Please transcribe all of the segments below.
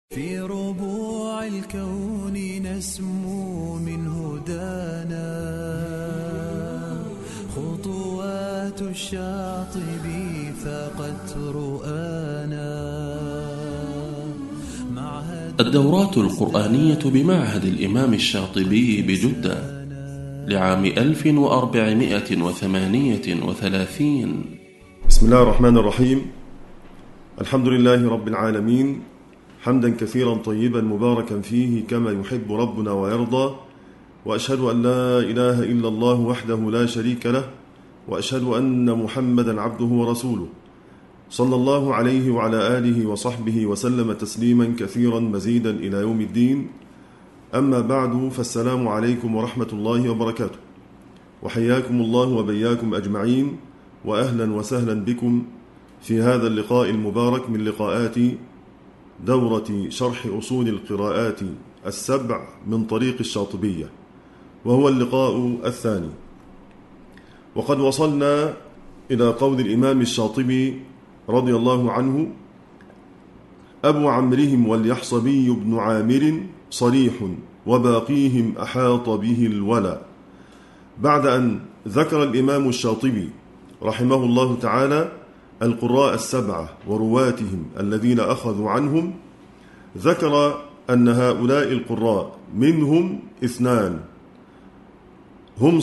في ربوع الكون نسمو من هدانا خطوات الشاطبي فقد رؤانا. الدورات القرآنية بمعهد الإمام الشاطبي بجدة لعام 1438. بسم الله الرحمن الرحيم. الحمد لله رب العالمين، حمدا كثيرا طيبا مباركا فيه كما يحب ربنا ويرضى، وأشهد أن لا إله إلا الله وحده لا شريك له، وأشهد أن محمدا عبده ورسوله صلى الله عليه وعلى آله وصحبه وسلم تسليما كثيرا مزيدا إلى يوم الدين. أما بعد، فالسلام عليكم ورحمة الله وبركاته، وحياكم الله وبياكم أجمعين، وأهلا وسهلا بكم في هذا اللقاء المبارك من لقاءات دورة شرح أصول القراءات السبع من طريق الشاطبية، وهو اللقاء الثاني. وقد وصلنا إلى قول الإمام الشاطبي رضي الله عنه: أبو عمرهم واليحصبي بن عامر صريح وباقيهم أحاط به الولا. بعد أن ذكر الإمام الشاطبي رحمه الله تعالى القراء السبعة ورواتهم الذين أخذوا عنهم، ذكر أن هؤلاء القراء منهم اثنان هم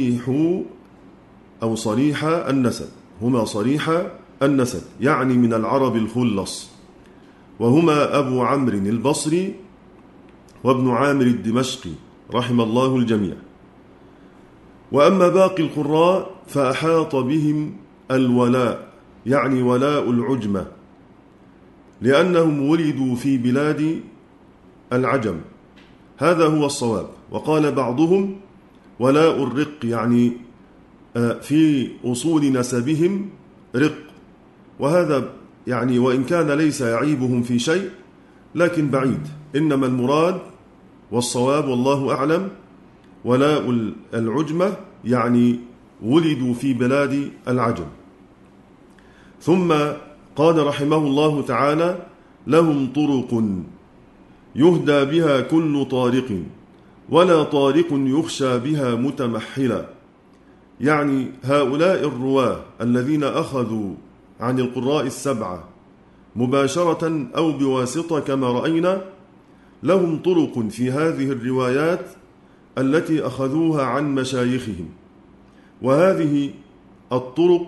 صريح النسب، هما صريح النسب يعني من العرب الخلص، وهما أبو عمرو البصري وابن عامر الدمشقي رحم الله الجميع. وأما باقي القراء فأحاط بهم الولاء يعني ولاء العجمة، لأنهم ولدوا في بلاد العجم، هذا هو الصواب. وقال بعضهم ولاء الرق يعني في أصول نسبهم رق، وهذا يعني وإن كان ليس يعيبهم في شيء لكن بعيد، إنما المراد والصواب والله أعلم ولاء العجمة يعني ولدوا في بلاد العجم. ثم قال رحمه الله تعالى: لهم طرق يهدى بها كل طارق ولا طارق يخشى بها متمحلا، يعني هؤلاء الرواة الذين أخذوا عن القراء السبعة مباشرة أو بواسطة كما رأينا، لهم طرق في هذه الروايات التي أخذوها عن مشايخهم، وهذه الطرق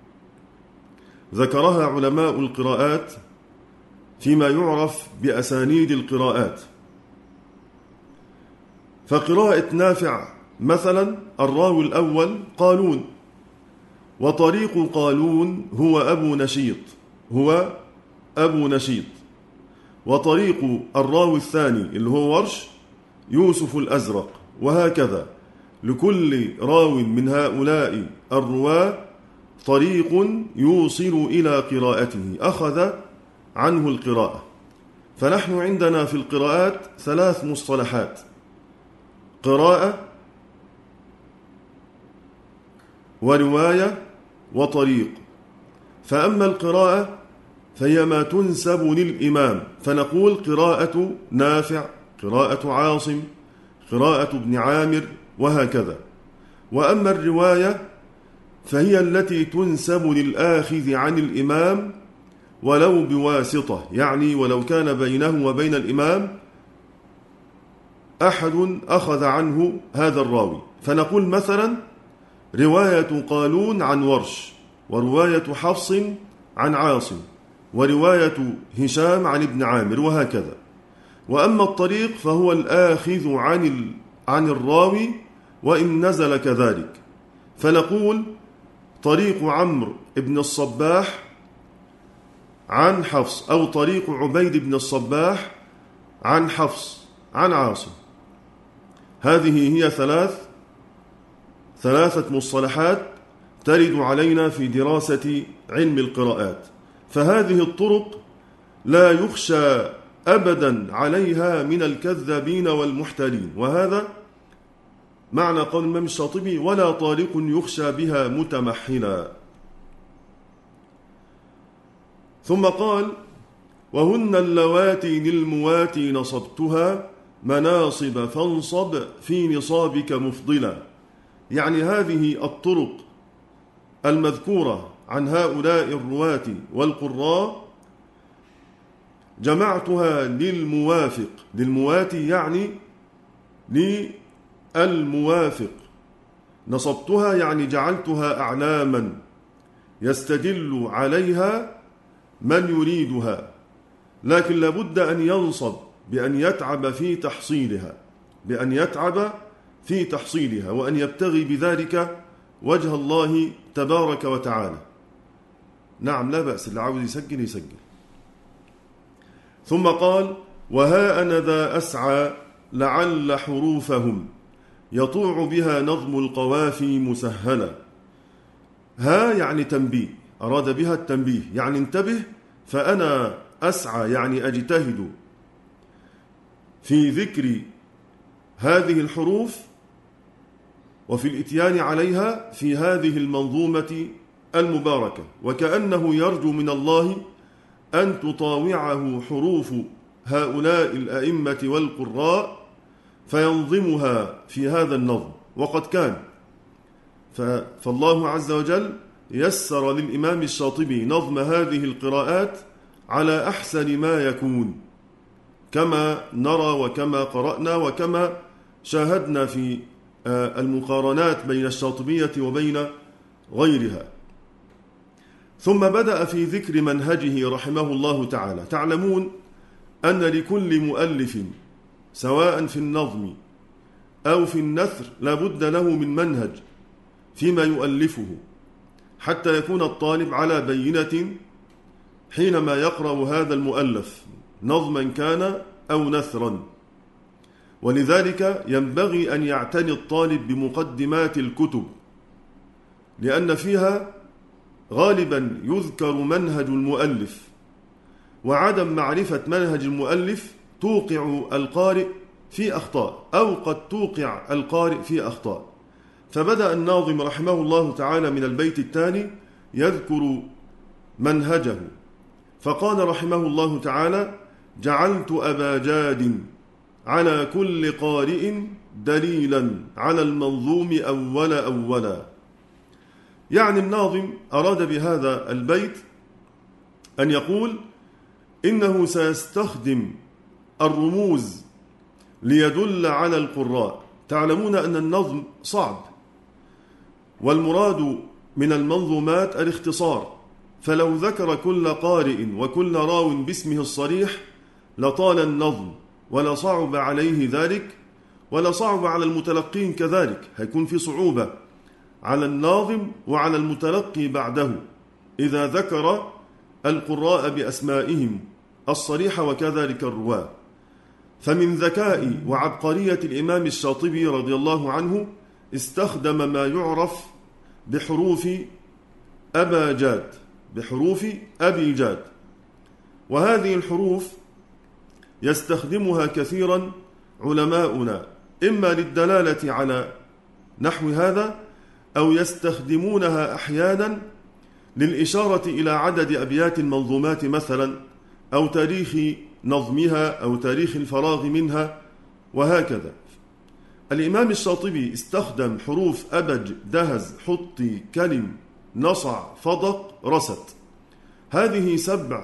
ذكرها علماء القراءات فيما يعرف بأسانيد القراءات. فقراءة نافع مثلا الراوي الأول قالون، وطريق قالون هو أبو نشيط، وطريق الراوي الثاني اللي هو ورش يوسف الأزرق، وهكذا لكل راو من هؤلاء الرواة طريق يوصل إلى قراءته أخذ عنه القراءة. فنحن عندنا في القراءات ثلاث مصطلحات: قراءة ورواية وطريق. فأما القراءة فهي ما تنسب للإمام، فنقول قراءة نافع، قراءة عاصم، قراءة ابن عامر، وهكذا. وأما الرواية فهي التي تنسب للآخذ عن الإمام ولو بواسطة، يعني ولو كان بينه وبين الإمام أحد أخذ عنه هذا الراوي، فنقول مثلا رواية قالون عن ورش، ورواية حفص عن عاصم، ورواية هشام عن ابن عامر، وهكذا. وأما الطريق فهو الآخذ عن الراوي وإن نزل كذلك، فنقول طريق عمرو بن الصباح عن حفص، أو طريق عبيد بن الصباح عن حفص عن عاصم. هذه هي ثلاثة مصطلحات ترد علينا في دراسة علم القراءات، فهذه الطرق لا يخشى أبدا عليها من الكذابين والمحتالين، وهذا معنى قول الإمام الشاطبي: ولا طارق يخشى بها متمحلا. ثم قال: وهن اللواتي للمواتي نصبتها مناصب فانصب في نصابك مفضلا. يعني هذه الطرق المذكورة عن هؤلاء الرواة والقراء جمعتها للموافق، للمواتي يعني للموافق، نصبتها يعني جعلتها أعلاما يستدل عليها من يريدها، لكن لابد أن ينصب بأن يتعب في تحصيلها وأن يبتغي بذلك وجه الله تبارك وتعالى. نعم، لا بأس، اللي عاوز يسجل. ثم قال: وها أنا ذا أسعى لعل حروفهم يطوع بها نظم القوافي مسهلا. ها يعني تنبيه، أراد بها التنبيه، يعني انتبه، فأنا أسعى يعني أجتهد في ذكر هذه الحروف وفي الإتيان عليها في هذه المنظومة المباركة، وكأنه يرجو من الله أن تطاوعه حروف هؤلاء الأئمة والقراء فينظمها في هذا النظم. وقد كان، فالله عز وجل يسر للإمام الشاطبي نظم هذه القراءات على أحسن ما يكون، كما نرى وكما قرأنا وكما شاهدنا في المقارنات بين الشاطبية وبين غيرها. ثم بدأ في ذكر منهجه رحمه الله تعالى. تعلمون أن لكل مؤلف سواء في النظم أو في النثر لابد له من منهج فيما يؤلفه، حتى يكون الطالب على بينة حينما يقرأ هذا المؤلف نظما كان أو نثرا. ولذلك ينبغي أن يعتني الطالب بمقدمات الكتب، لأن فيها غالبا يذكر منهج المؤلف، وعدم معرفة منهج المؤلف توقع القارئ في أخطاء أو قد توقع القارئ في أخطاء. فبدأ الناظم رحمه الله تعالى من البيت الثاني يذكر منهجه، فقال رحمه الله تعالى: جعلت أبا جاد على كل قارئ دليلا على المنظوم أولا. يعني الناظم أراد بهذا البيت أن يقول إنه سيستخدم الرموز ليدل على القراء. تعلمون أن النظم صعب، والمراد من المنظومات الاختصار، فلو ذكر كل قارئ وكل راو باسمه الصريح لطال النظم ولصعب عليه ذلك، ولصعب على المتلقين كذلك، هيكون في صعوبة على الناظم وعلى المتلقي بعده إذا ذكر القراء بأسمائهم الصريحة وكذلك الرواة. فمن ذكاء وعبقرية الإمام الشاطبي رضي الله عنه استخدم ما يعرف بحروف أبي جاد، وهذه الحروف يستخدمها كثيرا علماؤنا إما للدلالة على نحو هذا، أو يستخدمونها أحيانا للإشارة إلى عدد أبيات المنظومات مثلا، أو تاريخ نظمها أو تاريخ الفراغ منها، وهكذا. الإمام الشاطبي استخدم حروف أبج، دهز، حطي، كلم، نصع، فضق، رست. هذه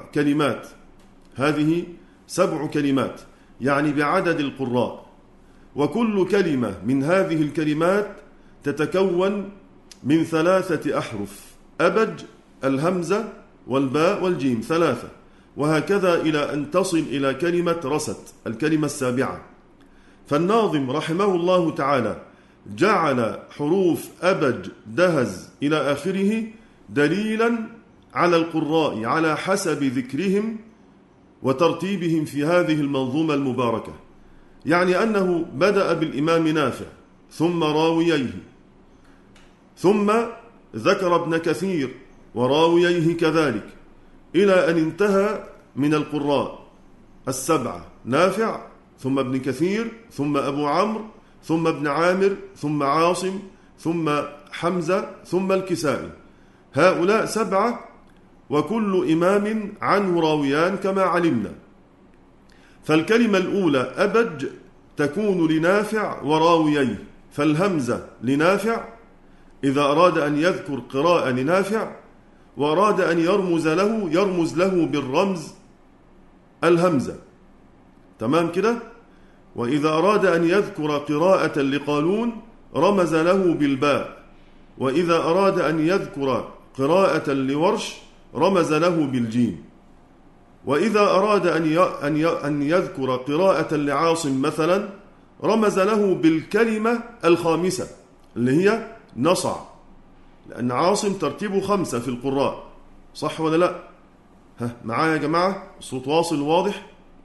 7 كلمات يعني بعدد القراء، وكل كلمة من هذه الكلمات تتكون من 3 أحرف: أبج، الهمزة والباء والجيم 3، وهكذا إلى أن تصل إلى كلمة رست، الكلمة 7. فالناظم رحمه الله تعالى جعل حروف أبج، دهز إلى آخره دليلا على القراء على حسب ذكرهم وترتيبهم في هذه المنظومة المباركة. يعني أنه بدأ بالإمام نافع ثم راوييه، ثم ذكر ابن كثير وراوييه كذلك، إلى أن انتهى من القراء 7: نافع، ثم ابن كثير، ثم أبو عمرو، ثم ابن عامر، ثم عاصم، ثم حمزة، ثم الكسائي. هؤلاء 7 وكل إمام عنه راويان كما علمنا. فالكلمة الأولى أبج تكون لنافع وراوييه، فالهمزة لنافع إذا أراد أن يذكر قراءة لنافع وأراد أن يرمز له بالرمز الهمزة، تمام كده؟ وإذا أراد أن يذكر قراءة لقالون رمز له بالباء، وإذا أراد أن يذكر قراءة لورش رمز له بالجيم، وإذا أراد أن يذكر قراءة لعاصم مثلا رمز له بالكلمة الخامسة اللي هي نصع، لأن عاصم ترتيبه 5 في القراء، صح ولا لا؟ معايا يا جماعة؟ الصوت واصل واضح؟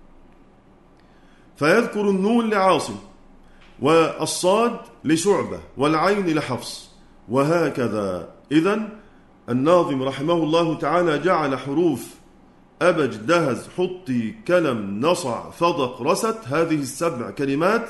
فيذكر النون لعاصم والصاد لشعبة والعين لحفص وهكذا. إذن الناظم رحمه الله تعالى جعل حروف أبج دهز حطي كلم نصع فضق رست، هذه ال7 كلمات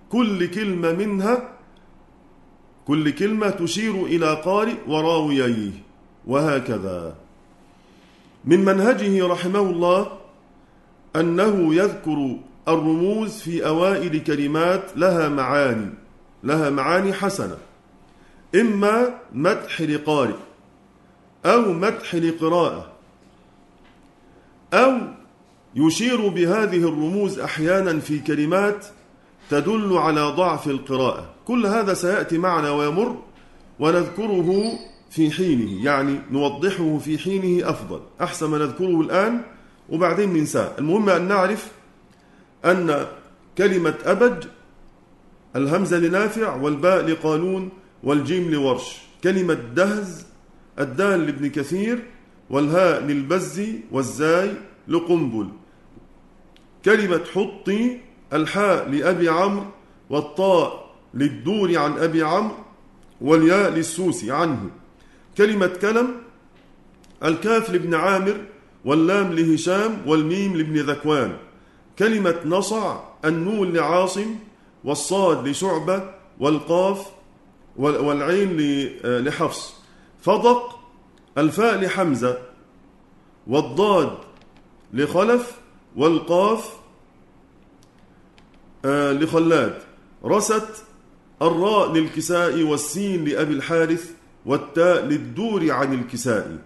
كل كلمة تشير إلى قارئ وراوييه وهكذا. من منهجه رحمه الله أنه يذكر الرموز في أوائل كلمات لها معاني حسنة، إما مدح لقارئ أو مدح لقراءة، أو يشير بهذه الرموز أحيانا في كلمات تدل على ضعف القراءة. كل هذا سيأتي معنا ويمر ونذكره في حينه، يعني نوضحه في حينه أفضل، أحسن ما نذكره الآن وبعدين ننساه. المهم أن نعرف أن كلمة أبج الهمزة لنافع والباء لقالون والجيم لورش، كلمة دهز الدال لابن كثير والهاء للبزي والزاي لقنبل، كلمة حطي الحاء لأبي عمرو والطاء للدور عن أبي عمرو والياء للسوسي عنه، كلمة كلم الكاف لابن عامر واللام لهشام والميم لابن ذكوان، كلمة نصع النون لعاصم والصاد لشعبة والقاف والعين لحفص، فضق الفاء لحمزة والضاد لخلف والقاف لخلاد، رست الراء للكسائي والسين لأبي الحارث والتاء للدور عن الكسائي.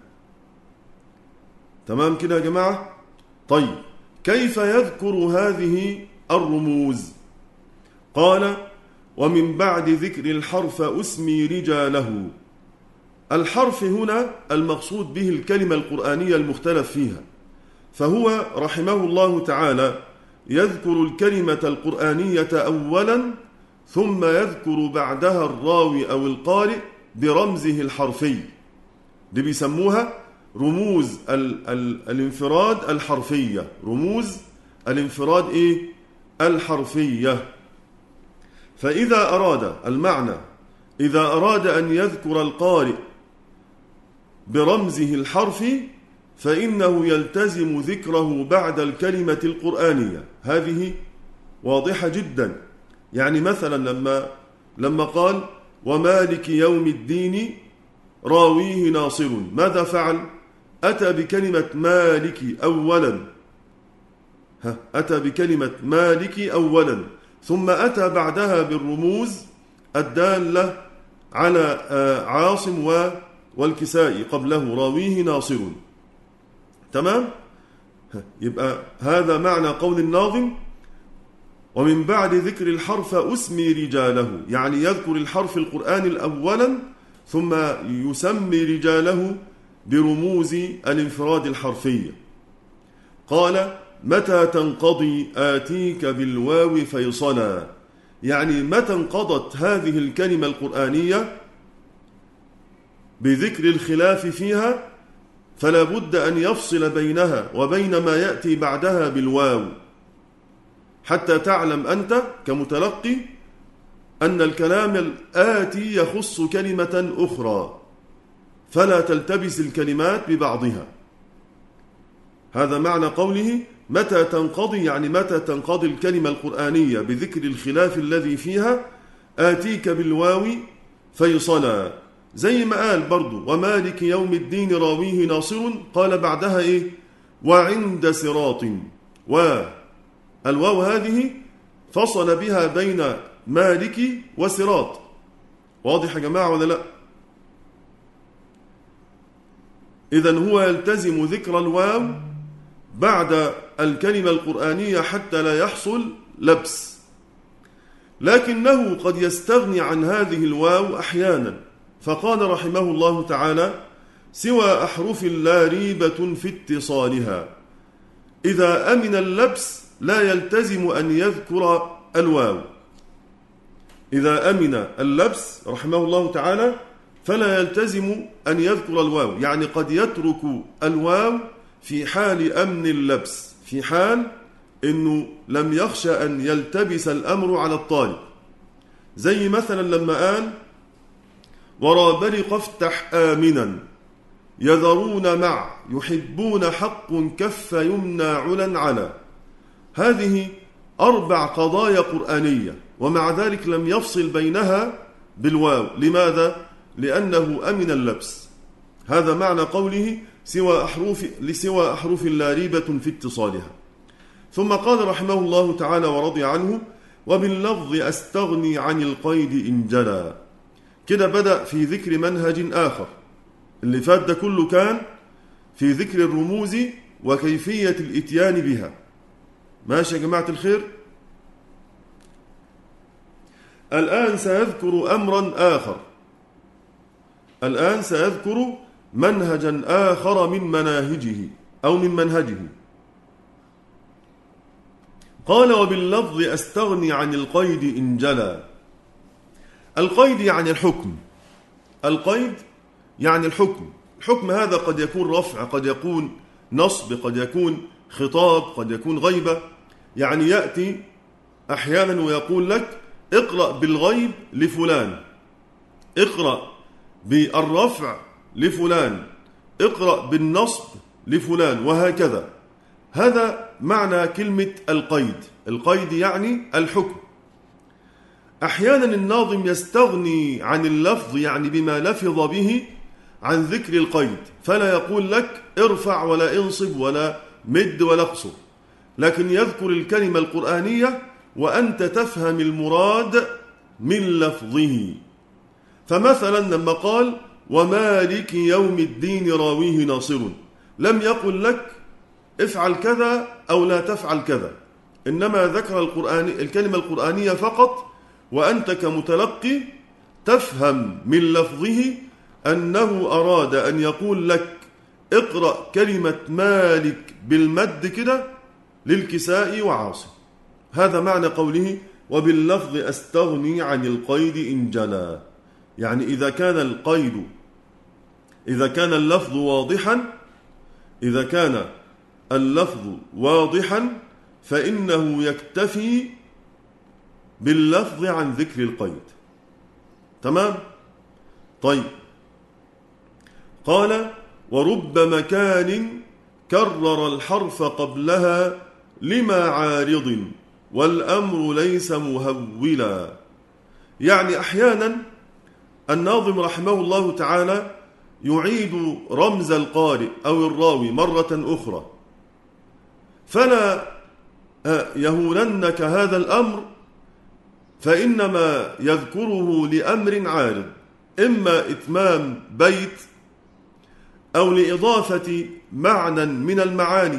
تمام كده يا جماعة؟ طيب كيف يذكر هذه الرموز؟ قال ومن بعد ذكر الحرف أسمي رجاله. الحرف هنا المقصود به الكلمة القرآنية المختلف فيها، فهو رحمه الله تعالى يذكر الكلمة القرآنية أولا ثم يذكر بعدها الراوي أو القارئ برمزه الحرفي، دي بيسموها رموز الانفراد الحرفية، رموز الانفراد الحرفية. فإذا أراد المعنى إذا أراد أن يذكر القارئ برمزه الحرفي فإنه يلتزم ذكره بعد الكلمة القرآنية، هذه واضحة جدا. يعني مثلا لما قال ومالك يوم الدين راويه ناصر، ماذا فعل؟ أتى بكلمة مالك أولا، أتى بكلمة مالك أولا ثم أتى بعدها بالرموز الدالة على عاصم والكسائي قبله راويه ناصر. تمام؟ يبقى هذا معنى قول الناظم ومن بعد ذكر الحرف أسمي رجاله، يعني يذكر الحرف القرآن الأولا ثم يسمي رجاله برموز الانفراد الحرفية. قال متى تنقضي آتيك بالواو فيصلا، يعني متى انقضت هذه الكلمة القرآنية بذكر الخلاف فيها فلا بد أن يفصل بينها وبين ما يأتي بعدها بالواو، حتى تعلم أنت كمتلقي أن الكلام الآتي يخص كلمة أخرى فلا تلتبس الكلمات ببعضها. هذا معنى قوله متى تنقضي، يعني متى تنقضي الكلمة القرآنية بذكر الخلاف الذي فيها آتيك بالواو فيصلا، زي ما قال برضو ومالك يوم الدين راويه ناصر، قال بعدها إيه؟ وعند صراط، والواو هذه فصل بها بين مالك وصراط. واضح يا جماعة ولا لا؟ إذن هو يلتزم ذكر الواو بعد الكلمة القرآنية حتى لا يحصل لبس، لكنه قد يستغني عن هذه الواو أحيانا، فقال رحمه الله تعالى سوى أحرف لا ريبة في اتصالها. إذا أمن اللبس لا يلتزم أن يذكر الواو. إذا أمن اللبس رحمه الله تعالى فلا يلتزم أن يذكر الواو، يعني قد يترك الواو في حال أمن اللبس، في حال أنه لم يخشى أن يلتبس الأمر على الطالب. زي مثلا لما قال ورابرق افتح آمنا يذرون مع يحبون حق كف يمنى علا على. هذه 4 قضايا قرآنية، ومع ذلك لم يفصل بينها بالواو. لماذا؟ لأنه أمن اللبس. هذا معنى قوله لسوى أحرف لا ريبة في اتصالها. ثم قال رحمه الله تعالى ورضي عنه وباللفظ أستغني عن القيد إن جلى. كده بدأ في ذكر منهج آخر. اللي فات ده كله كان في ذكر الرموز وكيفية الإتيان بها. ماشي يا جماعة الخير؟ الآن سيذكر أمرا آخر، الآن سيذكر منهجا آخر من مناهجه أو من منهجه. قال وباللفظ أستغني عن القيد إن جلى. القيد يعني الحكم، القيد يعني الحكم. الحكم هذا قد يكون رفع، قد يكون نصب، قد يكون خطاب، قد يكون غيبة. يعني يأتي أحيانا ويقول لك اقرأ بالغيب لفلان، اقرأ بالرفع لفلان، اقرأ بالنصب لفلان، وهكذا. هذا معنى كلمة القيد. القيد يعني الحكم. أحيانا الناظم يستغني عن اللفظ، يعني بما لفظ به، عن ذكر القيد، فلا يقول لك ارفع ولا انصب ولا مد ولا اقصر، لكن يذكر الكلمة القرآنية وأنت تفهم المراد من لفظه. فمثلا لما قال ومالك يوم الدين راويه ناصر، لم يقل لك افعل كذا أو لا تفعل كذا، إنما ذكر الكلمة القرآنية فقط، وأنت كمتلقي تفهم من لفظه أنه أراد أن يقول لك اقرأ كلمة مالك بالمد كده للكساء وعاصم. هذا معنى قوله وباللفظ أستغني عن القيد إن جلى. يعني إذا كان اللفظ واضحا فإنه يكتفي باللفظ عن ذكر القيد. تمام؟ طيب. قال ورب مكان كرر الحرف قبلها لما عارض والأمر ليس مهولا. يعني أحيانا الناظم رحمه الله تعالى يعيد رمز القارئ أو الراوي مرة أخرى، فلا يهولنك هذا الأمر، فإنما يذكره لأمر عارض، إما إتمام بيت أو لإضافة معنى من المعاني.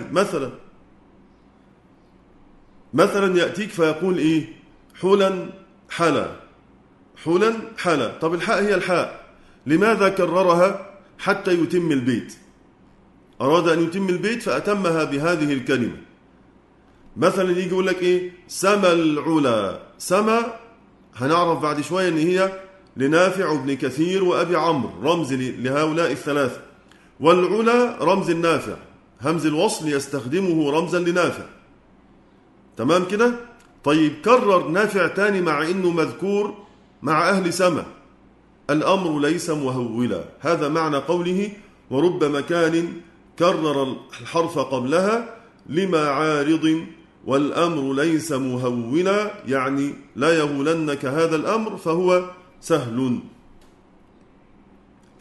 مثلا يأتيك فيقول إيه؟ حلا حلا، حلا حلا. طب الحاء هي الحاء، لماذا كررها؟ حتى يتم البيت. أراد أن يتم البيت فأتمها بهذه الكلمة. مثلا يجي يقول لك إيه؟ سما العلا. سما هنعرف بعد شوية أن هي لنافع وابن كثير وأبي عمرو، رمز لهؤلاء الثلاثة. والعلا رمز النافع، همز الوصل يستخدمه رمزا لنافع. تمام كده؟ طيب كرر نافع تاني مع إنه مذكور مع أهل سما، الأمر ليس مهولا. هذا معنى قوله ورب مكان كرر الحرف قبلها لما عارض والأمر ليس مهولا، يعني لا يهولنك هذا الأمر فهو سهل.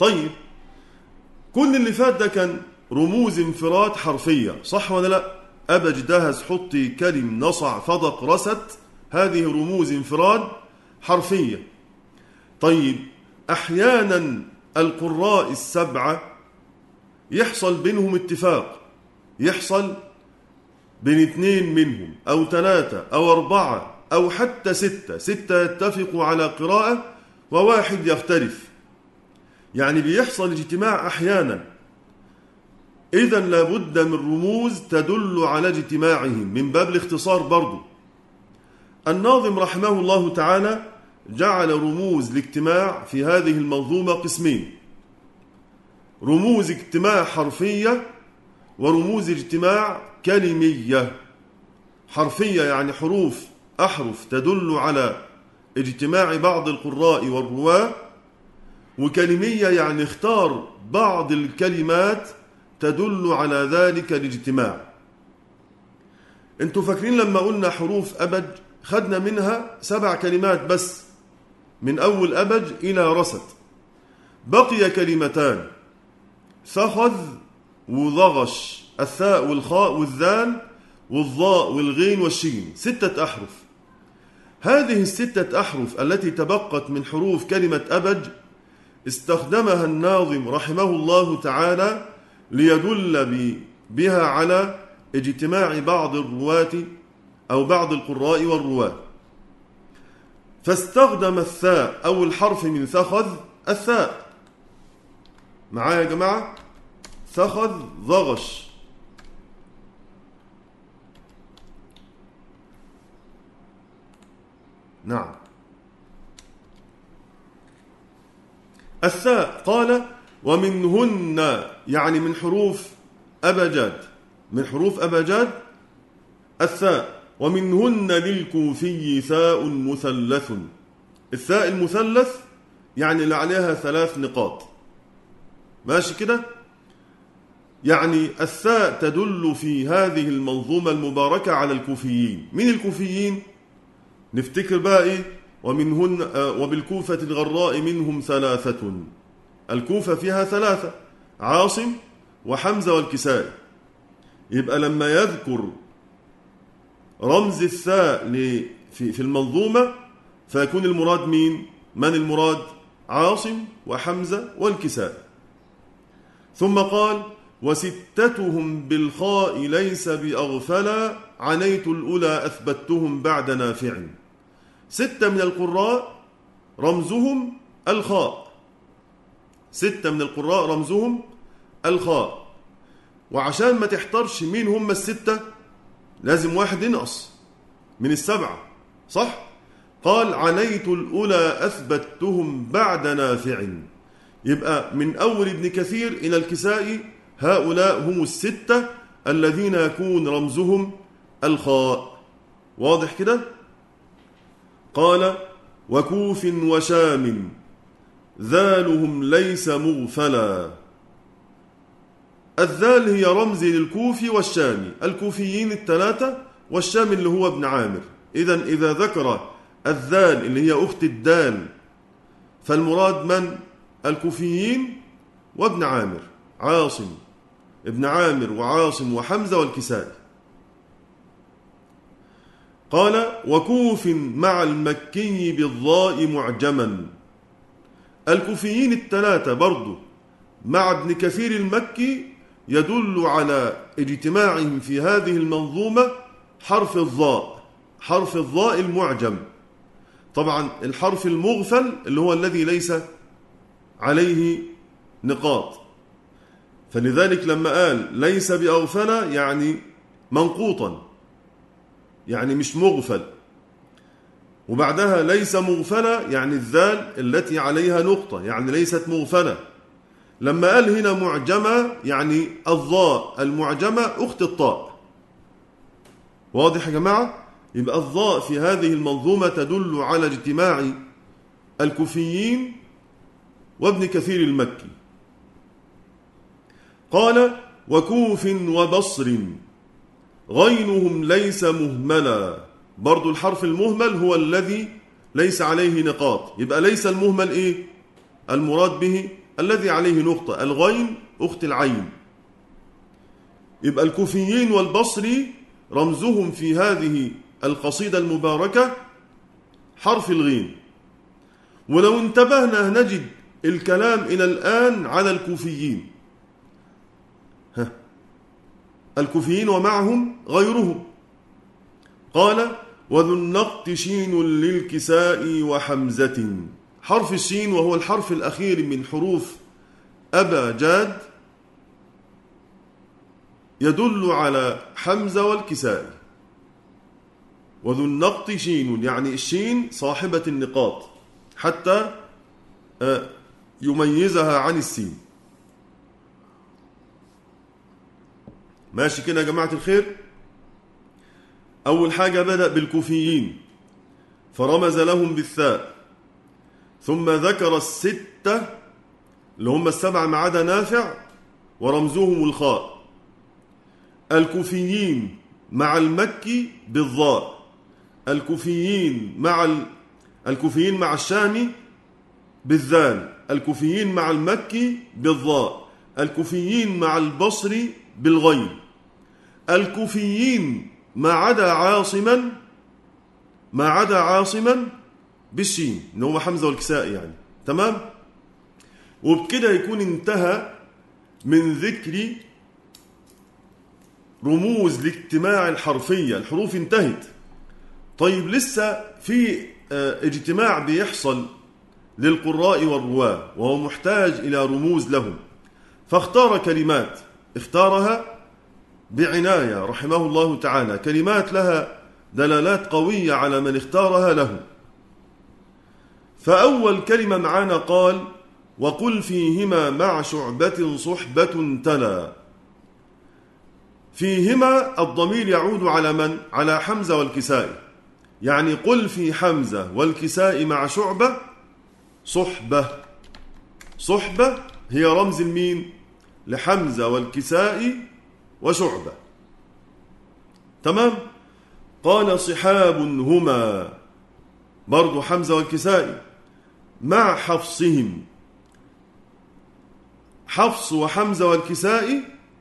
طيب كل اللي فات ده كان رموز انفراد حرفية، صح ولا لا؟ أبج دهس حطي كلم نصع فضق رست، هذه رموز انفراد حرفية. طيب أحيانا القراء السبعة يحصل بينهم اتفاق، يحصل بين 2 منهم أو 3 أو 4 أو حتى 6 يتفقوا على قراءة وواحد يختلف، يعني بيحصل اجتماع أحيانا. إذن لابد من رموز تدل على اجتماعهم من باب الاختصار. برضو الناظم رحمه الله تعالى جعل رموز الاجتماع في هذه المنظومة قسمين: رموز اجتماع حرفية ورموز اجتماع كلمية. حرفية يعني أحرف تدل على اجتماع بعض القراء والرواة، وكلمية يعني اختار بعض الكلمات تدل على ذلك الاجتماع. انتوا فاكرين لما قلنا حروف أبج خدنا منها 7 كلمات بس، من أول أبج إلى رست. بقي كلمتان: ثخذ وضغش، الثاء والخاء والذال والضاء والغين والشين، 6 أحرف. هذه ال6 أحرف التي تبقت من حروف كلمة أبج استخدمها الناظم رحمه الله تعالى ليدل بها على اجتماع بعض الرواة أو بعض القراء والرواة. فاستخدم الثاء أو الحرف من ثخذ، الثاء معايا يا جماعة، ثخذ ضغش. نعم، الثاء قال ومنهن، يعني من حروف أبجاد، من حروف أبجاد الثاء. ومنهن للكوفي ثاء مثلث. الثاء المثلث يعني اللي عليها 3 نقاط، ماشي كده؟ يعني الثاء تدل في هذه المنظومة المباركة على الكوفيين. من الكوفيين؟ نفتكر بقى إيه؟ ومنهن وبالكوفة الغراء منهم 3. الكوفة فيها 3: عاصم وحمزة والكسائي. يبقى لما يذكر رمز الثاء في المنظومة فيكون المراد مين؟ من المراد؟ عاصم وحمزة والكسائي. ثم قال وستتهم بالخاء ليس بأغفلا، عنيت الأولى أثبتهم بعد نافع. 6 من القراء رمزهم الخاء، 6 من القراء رمزهم الخاء. وعشان ما تحترش مين هم ال6 لازم واحد ينقص من ال7، صح؟ قال عنيت الأولى أثبتهم بعد نافع. يبقى من أول ابن كثير إلى الكسائي هؤلاء هم ال6 الذين يكون رمزهم الخاء. واضح كده؟ قال وكوف وشام ذالهم ليس مغفلا. الذال هي رمز للكوفي والشامي، الكوفيين ال3 والشام اللي هو ابن عامر. إذا ذكر الذال اللي هي أخت الدال فالمراد من؟ الكوفيين وابن عامر، عاصم ابن عامر وعاصم وحمزة والكسائي. قال وكوف مع المكي بالضاء معجما. الكوفيين ال3 برضو مع ابن كثير المكي يدل على اجتماعهم في هذه المنظومة حرف الضاء، حرف الضاء المعجم. طبعا الحرف المغفل اللي هو الذي ليس عليه نقاط، فلذلك لما قال ليس بأغفل يعني منقوطا، يعني مش مغفل. وبعدها ليس مغفلة يعني الذال التي عليها نقطة، يعني ليست مغفلة. لما قال هنا معجمة يعني الضاء المعجمة أخت الطاء. واضح يا جماعة؟ يبقى الضاء في هذه المنظومة تدل على اجتماع الكوفيين وابن كثير المكي. قال وكوف وبصر غينهم ليس مهملا. برضو الحرف المهمل هو الذي ليس عليه نقاط، يبقى ليس المهمل إيه؟ المراد به الذي عليه نقطة، الغين أخت العين. يبقى الكوفيين والبصري رمزهم في هذه القصيدة المباركة حرف الغين. ولو انتبهنا نجد الكلام إلى الآن على الكوفيين، الكوفيين ومعهم غيرهم. قال وذو النقط شين للكساء وحمزة. حرف الشين وهو الحرف الأخير من حروف أبا جاد يدل على حمزة والكساء. وذو النقط شين يعني الشين صاحبة النقاط حتى يميزها عن السين. ماشي كده يا جماعة الخير؟ أول حاجة بدأ بالكوفيين فرمز لهم بالثاء، ثم ذكر الستة اللي هم السبع ما عدا نافع ورمزهم الخاء. الكوفيين مع المكي بالضاء، الكوفيين مع الشامي بالذال، الكوفيين مع المكي بالضاء، الكوفيين مع البصري بالغين، الكوفيين ما عدا عاصما بالشين اللي هو حمزة والكسائي يعني. تمام؟ وبكده يكون انتهى من ذكر رموز الاجتماع الحرفية. الحروف انتهت. طيب لسه في اجتماع بيحصل للقراء والرواة وهو محتاج إلى رموز لهم، فاختار كلمات اختارها بعناية رحمه الله تعالى، كلمات لها دلالات قوية على من اختارها له. فأول كلمة معنا قال وقل فيهما مع شعبة صحبة تلا. فيهما الضمير يعود على من؟ على حمزة والكسائي، يعني قل في حمزة والكسائي مع شعبة صحبة. صحبة هي رمز المين؟ لحمزة والكسائي وشعبة. تمام؟ قال صحاب هما برضو حمزة والكسائي مع حفصهم. حفص وحمزة والكسائي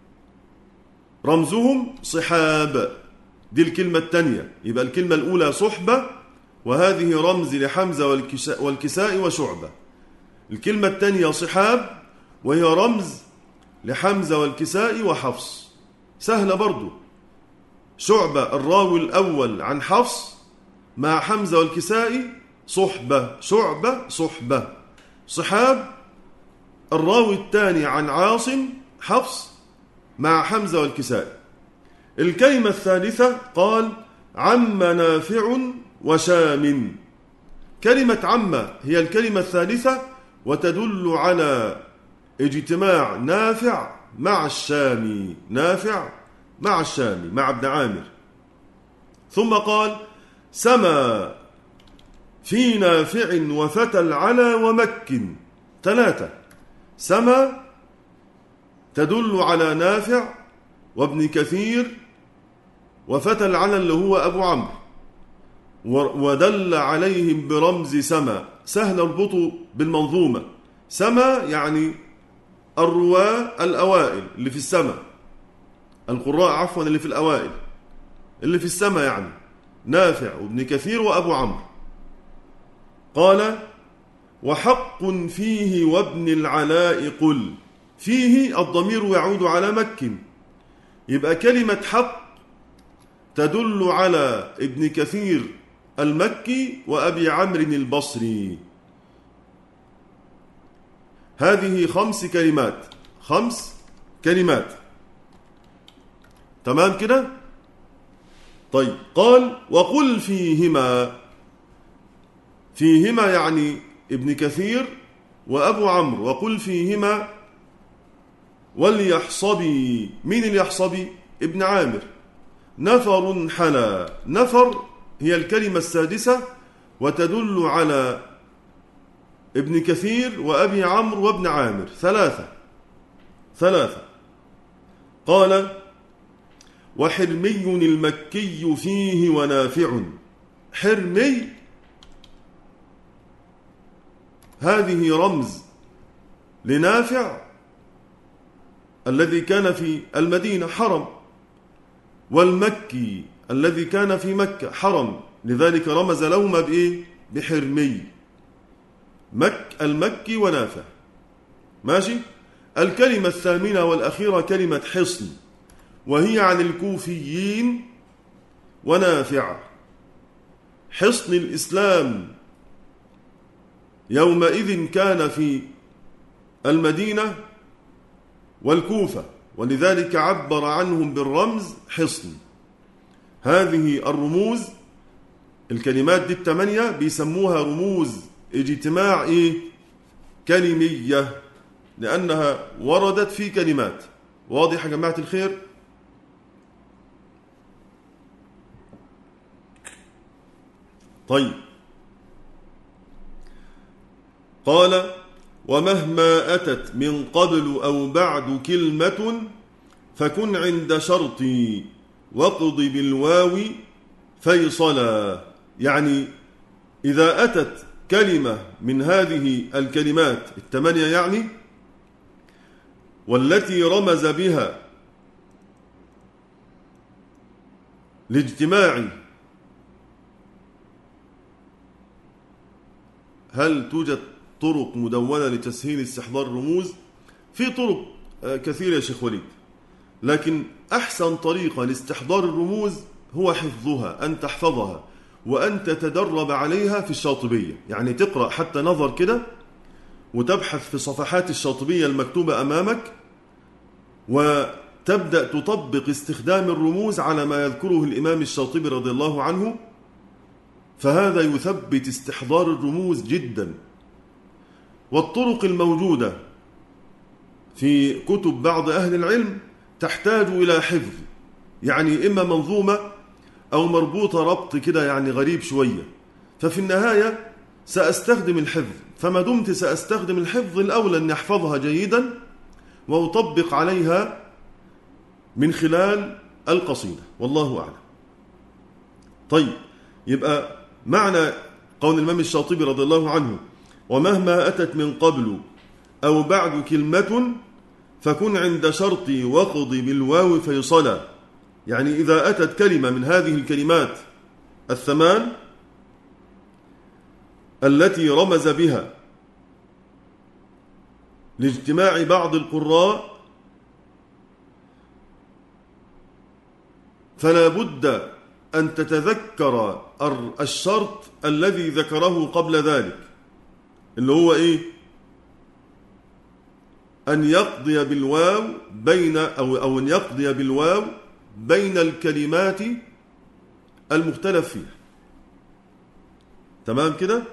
رمزهم صحاب، دي الكلمة الثانية. يبقى الكلمة الأولى صحبة وهذه رمز لحمزة والكسائي وشعبة. الكلمة الثانية صحاب وهي رمز لحمزة والكسائي وحفص. سهلة برضو. شعبة الراوي الأول عن حفص مع حمزة والكسائي صحبة، شعبة صحبة. صحاب الراوي الثاني عن عاصم حفص مع حمزة والكسائي. الكلمة الثالثة قال عم نافع وشام. كلمة عم هي الكلمة الثالثة وتدل على اجتماع نافع مع الشامي، نافع مع الشامي مع ابن عامر. ثم قال سما في نافع وفتى العلا ومك. ثلاثة. سما تدل على نافع وابن كثير وفتى العلا اللي هو أبو عمرو، ودل عليهم برمز سما. سهل اربطوا بالمنظومة. سما يعني الرواة الأوائل اللي في السماء، القراء عفوا اللي في الأوائل اللي في السماء، يعني نافع وابن كثير وأبو عمرو. قال وحق فيه وابن العلاء قل. فيه الضمير يعود على مك، يبقى كلمة حق تدل على ابن كثير المكي وأبي عمرو البصري. هذه 5 كلمات، 5 كلمات. تمام كده؟ طيب قال وقل فيهما. فيهما يعني ابن كثير وأبو عمرو. وقل فيهما وليحصبي. مين اليحصبي؟ ابن عامر. نفر حلا. نفر هي الكلمة السادسة وتدل على ابن كثير وأبي عمرو وابن عامر. 3. قال وحرمي المكي فيه ونافع. حرمي هذه رمز لنافع الذي كان في المدينة حرم، والمكي الذي كان في مكة حرم، لذلك رمز لهما بإيه؟ بحرمي، المكي ونافع. ماشي. الكلمة الثامنة والأخيرة كلمة حصن، وهي عن الكوفيين ونافع. حصن الإسلام يومئذ كان في المدينة والكوفة، ولذلك عبر عنهم بالرمز حصن. هذه الرموز الكلمات دي الثمانية بيسموها رموز اجتماع كلمية، لأنها وردت في كلمات. واضح يا جماعة الخير؟ طيب، قال: ومهما أتت من قبل أو بعد كلمة فكن عند شرطي واقض بالواو فيصلا. يعني إذا أتت كلمة من هذه الكلمات الثمانية يعني، والتي رمز بها لاجتماع، هل توجد طرق مدونة لتسهيل استحضار الرموز؟ في طرق كثيرة يا شيخ وليد، لكن أحسن طريقة لاستحضار الرموز هو حفظها، أن تحفظها وأن تتدرب عليها في الشاطبية. يعني تقرأ حتى نظر كده وتبحث في صفحات الشاطبية المكتوبة أمامك، وتبدأ تطبق استخدام الرموز على ما يذكره الإمام الشاطبي رضي الله عنه، فهذا يثبت استحضار الرموز جدا. والطرق الموجودة في كتب بعض أهل العلم تحتاج إلى حفظ، يعني إما منظومة أو مربوطة ربط كده يعني غريب شوية. ففي النهاية سأستخدم الحفظ، فما دمت سأستخدم الحفظ الأولى أن أحفظها جيدا وأطبق عليها من خلال القصيدة، والله أعلم. طيب، يبقى معنى قول الإمام الشاطبي رضي الله عنه: ومهما أتت من قبل أو بعد كلمة فكن عند شرطي واقض بالواو فيصلا. يعني إذا أتت كلمة من هذه الكلمات الثمان التي رمز بها لاجتماع بعض القراء، فلا بد أن تتذكر الشرط الذي ذكره قبل ذلك، اللي هو أن يقضي بالواو بين أو أن يقضي بالواو بين الكلمات المختلف فيها. تمام كده؟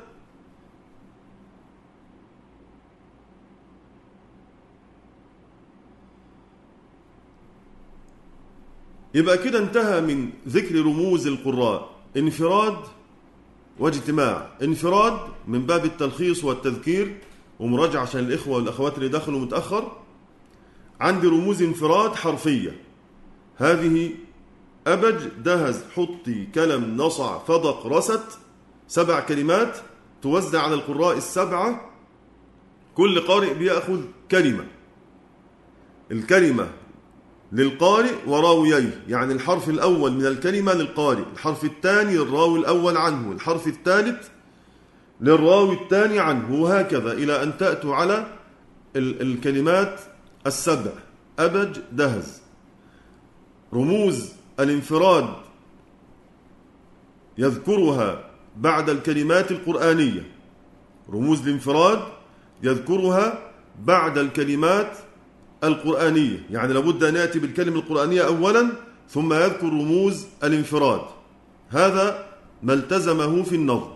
يبقى كده انتهى من ذكر رموز القراء: انفراد واجتماع. انفراد من باب التلخيص والتذكير ومراجعة عشان الإخوة والأخوات اللي دخلوا متأخر. عندي رموز انفراد حرفية، هذه أبج دهز حطي كلم نصع فضق رست، 7 كلمات توزع على القراء ال7، كل قارئ بيأخذ كلمة. الكلمة للقارئ وراوييه، يعني الحرف الأول من الكلمة للقارئ، الحرف الثاني للراوي الأول عنه، الحرف الثالث للراوي الثاني عنه، وهكذا إلى أن تأتوا على الكلمات ال7 أبج دهز. رموز الانفراد يذكرها بعد الكلمات القرآنية، رموز الانفراد يذكرها بعد الكلمات القرآنية، يعني لابد أن يأتي بالكلمة القرآنية أولا ثم يذكر رموز الانفراد. هذا ما التزمه في النظم.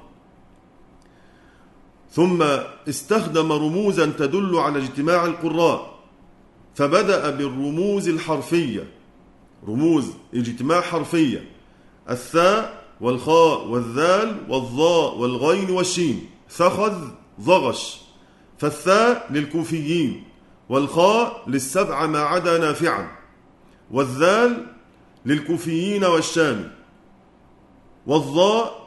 ثم استخدم رموزا تدل على اجتماع القراء، فبدأ بالرموز الحرفية، رموز اجتماع حرفية: الثاء والخاء والذال والظاء والغين والشين، ثخذ ضغش. فالثاء للكوفيين، والخاء ل7 ما عدا نافعا، والذال للكوفيين والشام، والظاء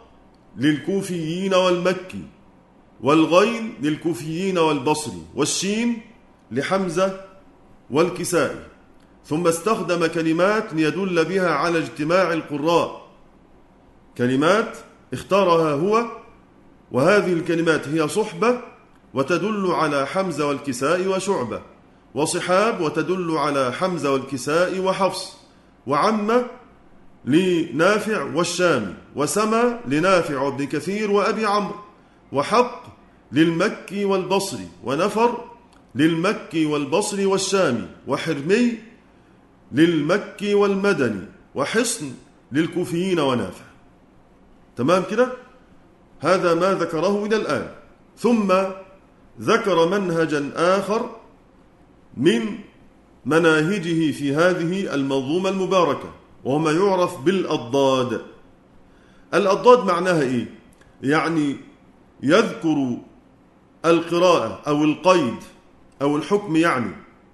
للكوفيين والمكي، والغين للكوفيين والبصري، والشين لحمزة والكسائي، ثم استخدم كلمات ليدل بها على اجتماع القراء، كلمات اختارها هو، وهذه الكلمات هي صحبة وتدل على حمزة والكسائي وشعبة، وصحاب وتدل على حمزة والكسائي وحفص، وعمة لنافع والشامي، وسما لنافع وابن كثير وأبي عمرو، وحق للمكي والبصري، ونفر للمكي والبصري والشامي، وحرمي للمكي والمدني، وحصن للكوفيين ونافع. تمام كده؟ هذا ما ذكره إلى الآن. ثم ذكر منهجا آخر من مناهجه في هذه المنظومة المباركة، وهو ما يعرف بالأضداد. الأضداد معناها إيه؟ يعني يذكر القراءة أو القيد أو الحكم يعني،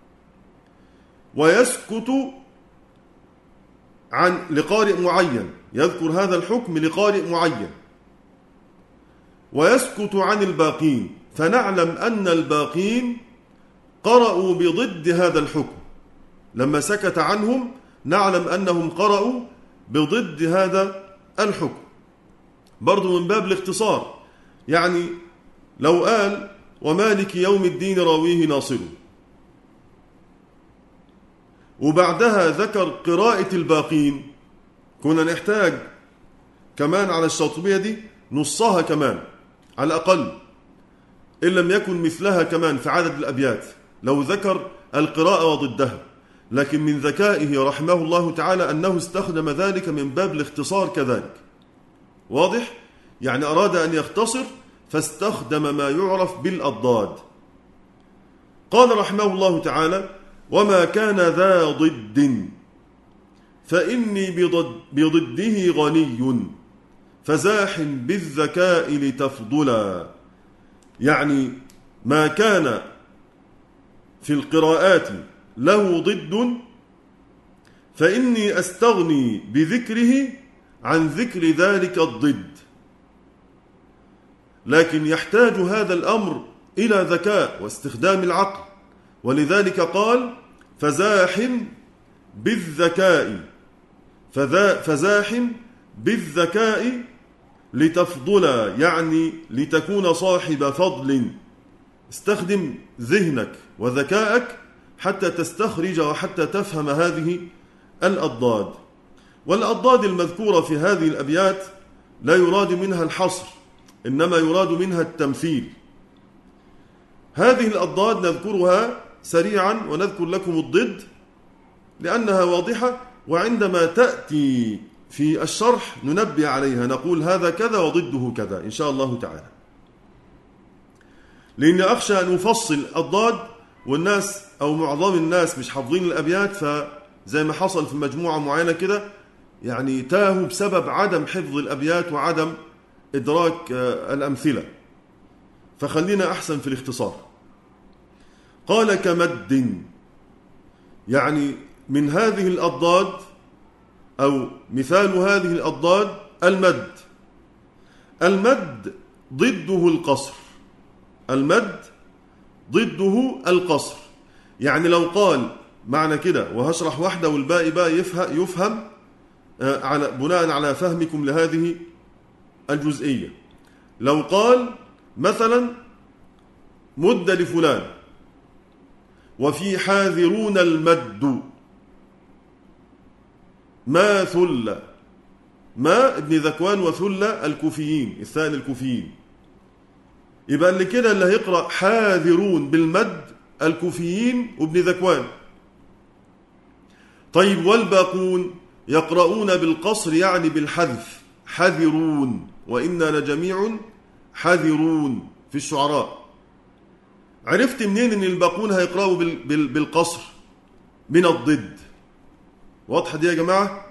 ويسكت عن لقارئ معين، يذكر هذا الحكم لقارئ معين ويسكت عن الباقين، فنعلم أن الباقين قرأوا بضد هذا الحكم. لما سكت عنهم نعلم أنهم قرأوا بضد هذا الحكم، برضو من باب الاختصار. يعني لو قال ومالك يوم الدين راويه ناصر، وبعدها ذكر قراءة الباقين، كنا نحتاج كمان على الشاطبية دي نصها كمان على الأقل، إن لم يكن مثلها كمان في عدد الأبيات لو ذكر القراءة وضدها. لكن من ذكائه رحمه الله تعالى أنه استخدم ذلك من باب الاختصار كذلك. واضح؟ يعني أراد أن يختصر فاستخدم ما يعرف بالأضداد. قال رحمه الله تعالى: وما كان ذا ضد فإني بضده غني فزاح بالذكاء لتفضلا. يعني ما كان في القراءات له ضد فإني أستغني بذكره عن ذكر ذلك الضد، لكن يحتاج هذا الأمر إلى ذكاء واستخدام العقل، ولذلك قال فزاحم بالذكاء، فزاحم بالذكاء لتفضلا، يعني لتكون صاحب فضل. استخدم ذهنك وذكائك حتى تستخرج وحتى تفهم هذه الأضداد. والأضداد المذكورة في هذه الأبيات لا يراد منها الحصر، إنما يراد منها التمثيل. هذه الأضداد نذكرها سريعا ونذكر لكم الضد لأنها واضحة، وعندما تأتي في الشرح ننبه عليها، نقول هذا كذا وضده كذا إن شاء الله تعالى، لأني أخشى أن أفصل الأضداد والناس أو معظم الناس مش حافظين الأبيات، فزي ما حصل في مجموعة معينة كده يعني تاهوا بسبب عدم حفظ الأبيات وعدم إدراك الأمثلة، فخلينا أحسن في الاختصار. قال كمد، يعني من هذه الأضداد أو مثال هذه الأضداد المد. المد ضده القصر، المد ضده القصر. يعني لو قال معنى كده، وهشرح واحدة والباقي بقى يفهم بناء على فهمكم لهذه الجزئية. لو قال مثلا مد لفلان وفي حاذرون المد ما ثل، ما ابن ذكوان وثل الكوفيين الثاني الكوفيين، يبقى اللي كده اللي هيقرأ حاذرون بالمد الكوفيين وابن ذكوان. طيب والباقون يقرؤون بالقصر يعني بالحذف، حذرون وإنا لجميع حذرون في الشعراء. عرفت منين ان الباقون هيقرأوا بالقصر؟ من الضد. واضحة دي يا جماعة؟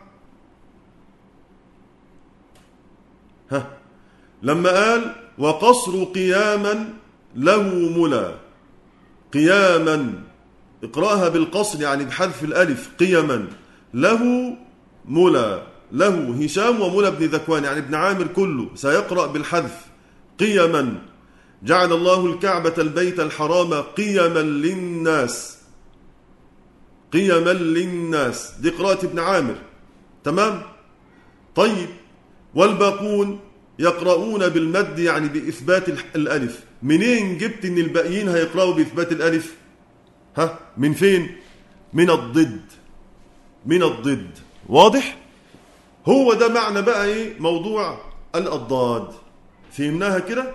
لما قال وقصر قياما له ملا، قياما اقرأها بالقصر يعني بحذف الألف، قيما له ملا، له هشام وملا بن ذكوان يعني ابن عامر كله سيقرأ بالحذف قيما جعل الله الكعبة البيت الحرام قيما للناس، قيما للناس، دي قراءة ابن عامر. تمام؟ طيب، والباقون يقرؤون بالمد يعني بإثبات الألف. منين جبت إن الباقيين هيقرأوا بإثبات الألف؟ ها؟ من فين؟ من الضد، من الضد. واضح؟ هو ده معنى بقى إيه موضوع الأضداد. فهمناها كده؟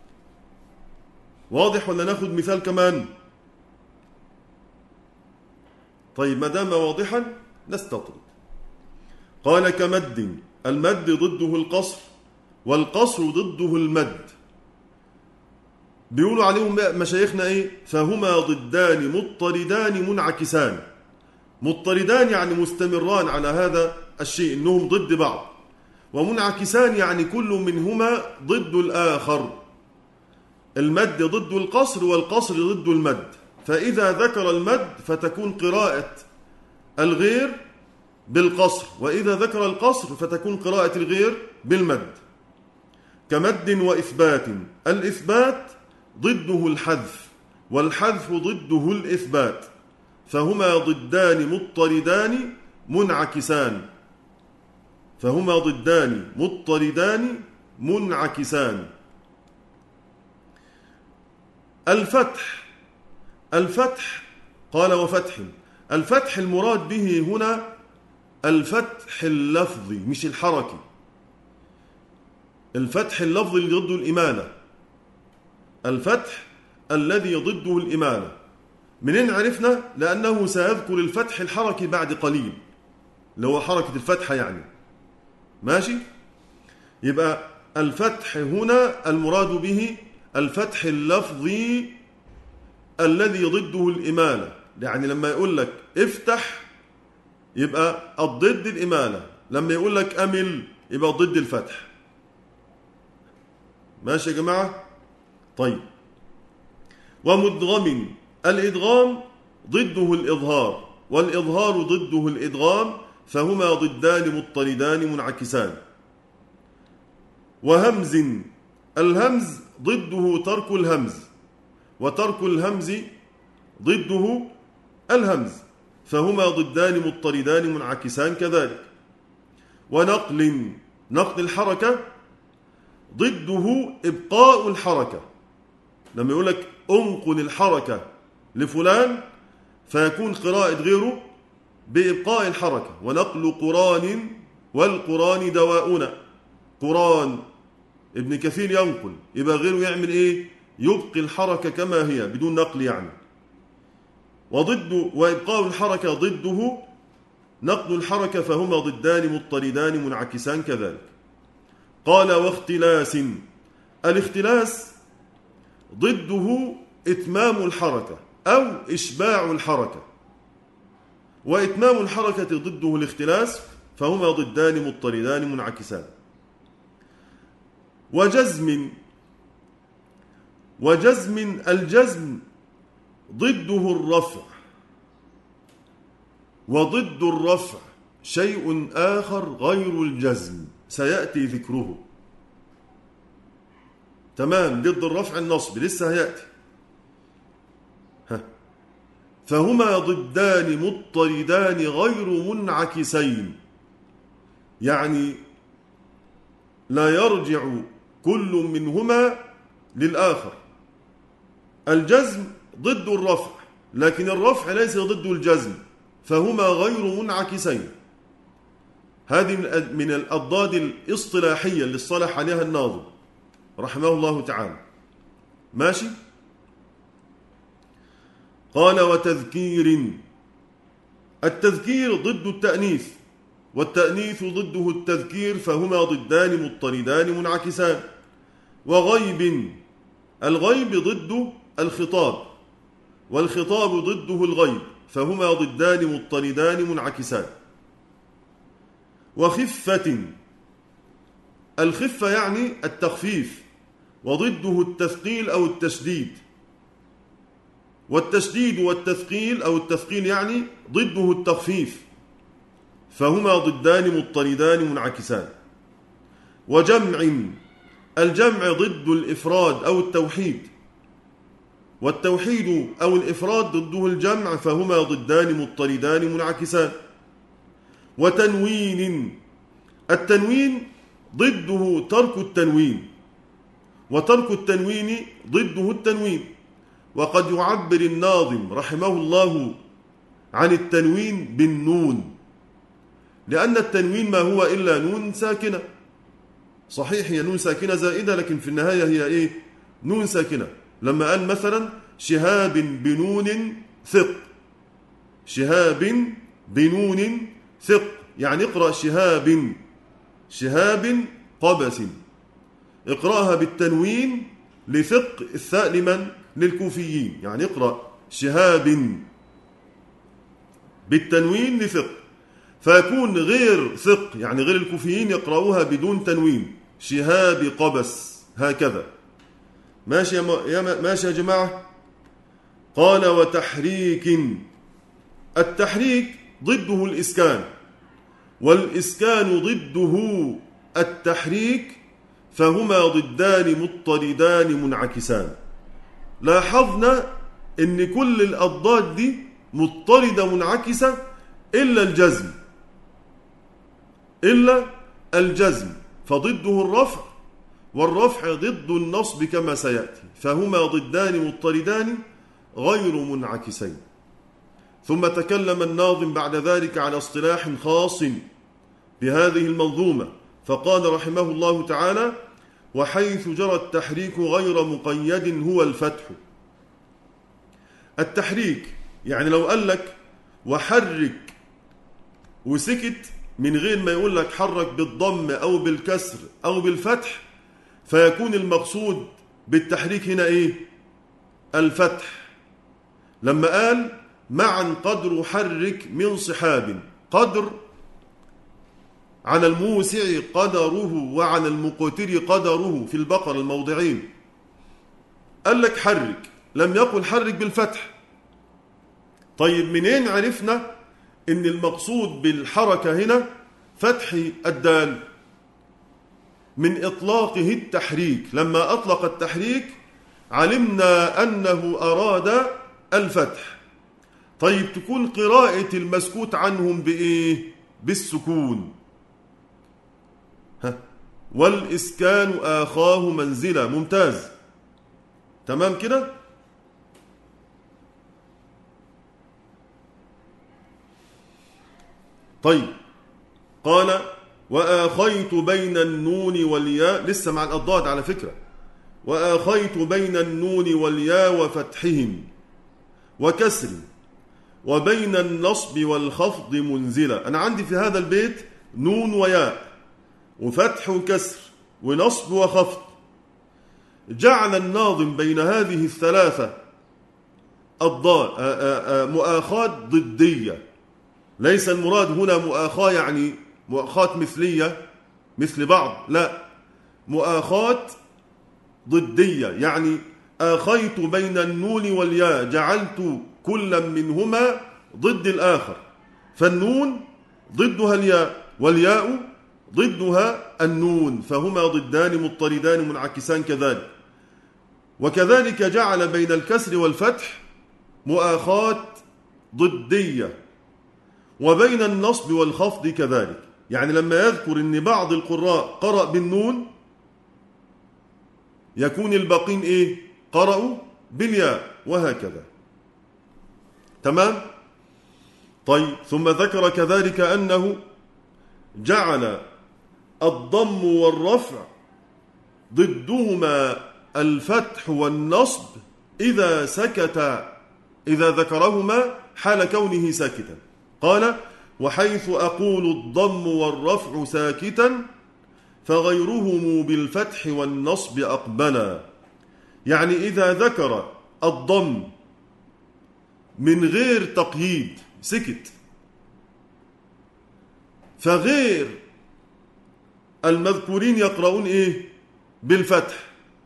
واضح ولا ناخد مثال كمان؟ طيب، ما دام واضحا نستطرد. قال كمد، المد ضده القصر، والقصر ضده المد. بيقولوا عليهم مشايخنا ايه؟ فهما ضدان مضطردان منعكسان. مضطردان يعني مستمران على هذا الشيء، انهم ضد بعض. ومنعكسان يعني كل منهما ضد الآخر. المد ضد القصر، والقصر ضد المد. فإذا ذكر المد فتكون قراءة الغير بالقصر، وإذا ذكر القصر فتكون قراءة الغير بالمد. كمد وإثبات، الإثبات ضده الحذف، والحذف ضده الإثبات، فهما ضدان مضطردان منعكسان. فهما ضدان مضطردان منعكسان. الفتح، الفتح قال وفتح. الفتح المراد به هنا الفتح اللفظي مش الحركي. الفتح اللفظي اللي ضده الإمالة، الفتح الذي ضده الإمالة. منين عرفنا؟ لأنه سيذكر الفتح الحركي بعد قليل، اللي هو حركة الفتحة يعني. ماشي؟ يبقى الفتح هنا المراد به الفتح اللفظي الذي ضده الإمالة. يعني لما يقول لك افتح يبقى الضد الإمالة، لما يقول لك أمل يبقى ضد الفتح. ماشي يا جماعة؟ طيب. ومدغم، الإدغام ضده الإظهار، والإظهار ضده الإدغام، فهما ضدان مضطردان منعكسان. وهمز، الهمز ضده ترك الهمز، وترك الهمز ضده الهمز، فهما ضدان مضطردان منعكسان كذلك. ونقل، نقل الحركة ضده إبقاء الحركة. لما يقول لك انقل الحركة لفلان فيكون قراءة غيره بإبقاء الحركة. ونقل قران، والقران دواؤنا. قران ابن كثير ينقل، يبقى غيره يعمل ايه؟ يبقي الحركة كما هي بدون نقل يعني. وضد وإبقاء الحركة ضده نقل الحركة، فهما ضدان مضطردان منعكسان كذلك. قال واختلاس، الاختلاس ضده إتمام الحركة أو إشباع الحركة، وإتمام الحركة ضده الاختلاس، فهما ضدان مضطردان منعكسان. وجزم، وجزم الجزم ضده الرفع، وضد الرفع شيء آخر غير الجزم سيأتي ذكره. تمام؟ ضد الرفع النصب لسه هيأتي. فهما ضدان مضطردان غير منعكسين، يعني لا يرجع كل منهما للآخر. الجزم ضد الرفع، لكن الرفع ليس ضد الجزم، فهما غير منعكسين. هذه من الأضداد الاصطلاحية اللي اصطلح عليها الناظم رحمه الله تعالى. ماشي؟ قال وتذكير، التذكير ضد التأنيث، والتأنيث ضده التذكير، فهما ضدان مضطردان منعكسان. وغيب، الغيب ضد الخطاب، والخطاب ضده الغيب، فهما ضدان مضطردان منعكسان. وخفة، الخفة يعني التخفيف، وضده التثقيل أو التشديد. والتشديد والتثقيل أو التثقيل يعني ضده التخفيف، فهما ضدان مضطردان منعكسان. وجمع، الجمع ضد الإفراد أو التوحيد، والتوحيد أو الإفراد ضده الجمع، فهما ضدان مضطردان منعكسان. وتنوين، التنوين ضده ترك التنوين، وترك التنوين ضده التنوين. وقد يعبر الناظم رحمه الله عن التنوين بالنون، لأن التنوين ما هو إلا نون ساكنة. صحيح هي نون ساكنة زائدة، لكن في النهاية هي إيه؟ نون ساكنة. لما قال مثلا شهاب بنون ثق، شهاب بنون ثق، يعني اقرأ شهاب قبس، اقرأها بالتنوين لثق الثاء لمن؟ للكوفيين، يعني اقرأ شهاب بالتنوين لثق، فيكون غير ثق يعني غير الكوفيين يقرأوها بدون تنوين، شهاب قبس، هكذا. ماشي ماشي يا جماعة. قال وتحريك، التحريك ضده الإسكان، والإسكان ضده التحريك، فهما ضدان مضطردان منعكسان. لاحظنا ان كل الأضداد دي مضطردة منعكسة إلا الجزم، فضده الرفع، والرفع ضد النصب كما سيأتي، فهما ضدان مضطردان غير منعكسين. ثم تكلم الناظم بعد ذلك على اصطلاح خاص بهذه المنظومة، فقال رحمه الله تعالى: وحيث جرى التحريك غير مقيد هو الفتح. التحريك يعني لو قال لك وحرك وسكت من غير ما يقول لك حرك بالضم أو بالكسر أو بالفتح، فيكون المقصود بالتحريك هنا إيه؟ الفتح. لما قال معا قدر حرك من صحاب، قدر على الموسع قدره وعلى المقتر قدره في البقرة الموضعين، قال لك حرك، لم يقل حرك بالفتح. طيب منين عرفنا ان المقصود بالحركة هنا فتح الدال؟ من إطلاقه التحريك، لما أطلق التحريك علمنا أنه أراد الفتح. طيب تكون قراءة المسكوت عنهم بإيه؟ بالسكون. والإسكان آخاه منزلة، ممتاز، تمام كده. طيب قال وآخيت بين النون والياء، لسه مع الأضداد على فكرة، وآخيت بين النون والياء وفتحهم وكسر وبين النصب والخفض منزلة. أنا عندي في هذا البيت نون وياء وفتح وكسر ونصب وخفض. جعل الناظم بين هذه الثلاثة مؤاخاة ضدية. ليس المراد هنا مؤاخاة يعني مؤاخاة مثلية مثل بعض، لا، مؤاخاة ضدية، يعني آخيت بين النون والياء، جعلت كل منهما ضد الآخر، فالنون ضدها الياء والياء ضدها النون، فهما ضدان مضطردان منعكسان كذلك. وكذلك جعل بين الكسر والفتح مؤاخاة ضدية، وبين النصب والخفض كذلك. يعني لما يذكر ان بعض القراء قرأ بالنون يكون الباقين ايه؟ قرأوا بالياء، وهكذا. تمام؟ طيب ثم ذكر كذلك أنه جعل الضم والرفع ضدهما الفتح والنصب إذا ذكرهما حال كونه ساكتا. قال وحيث أقول الضم والرفع ساكتا فغيرهم بالفتح والنصب أقبلا. يعني إذا ذكر الضم من غير تقييد سكت، فغير المذكورين يقرؤون إيه؟ بالفتح.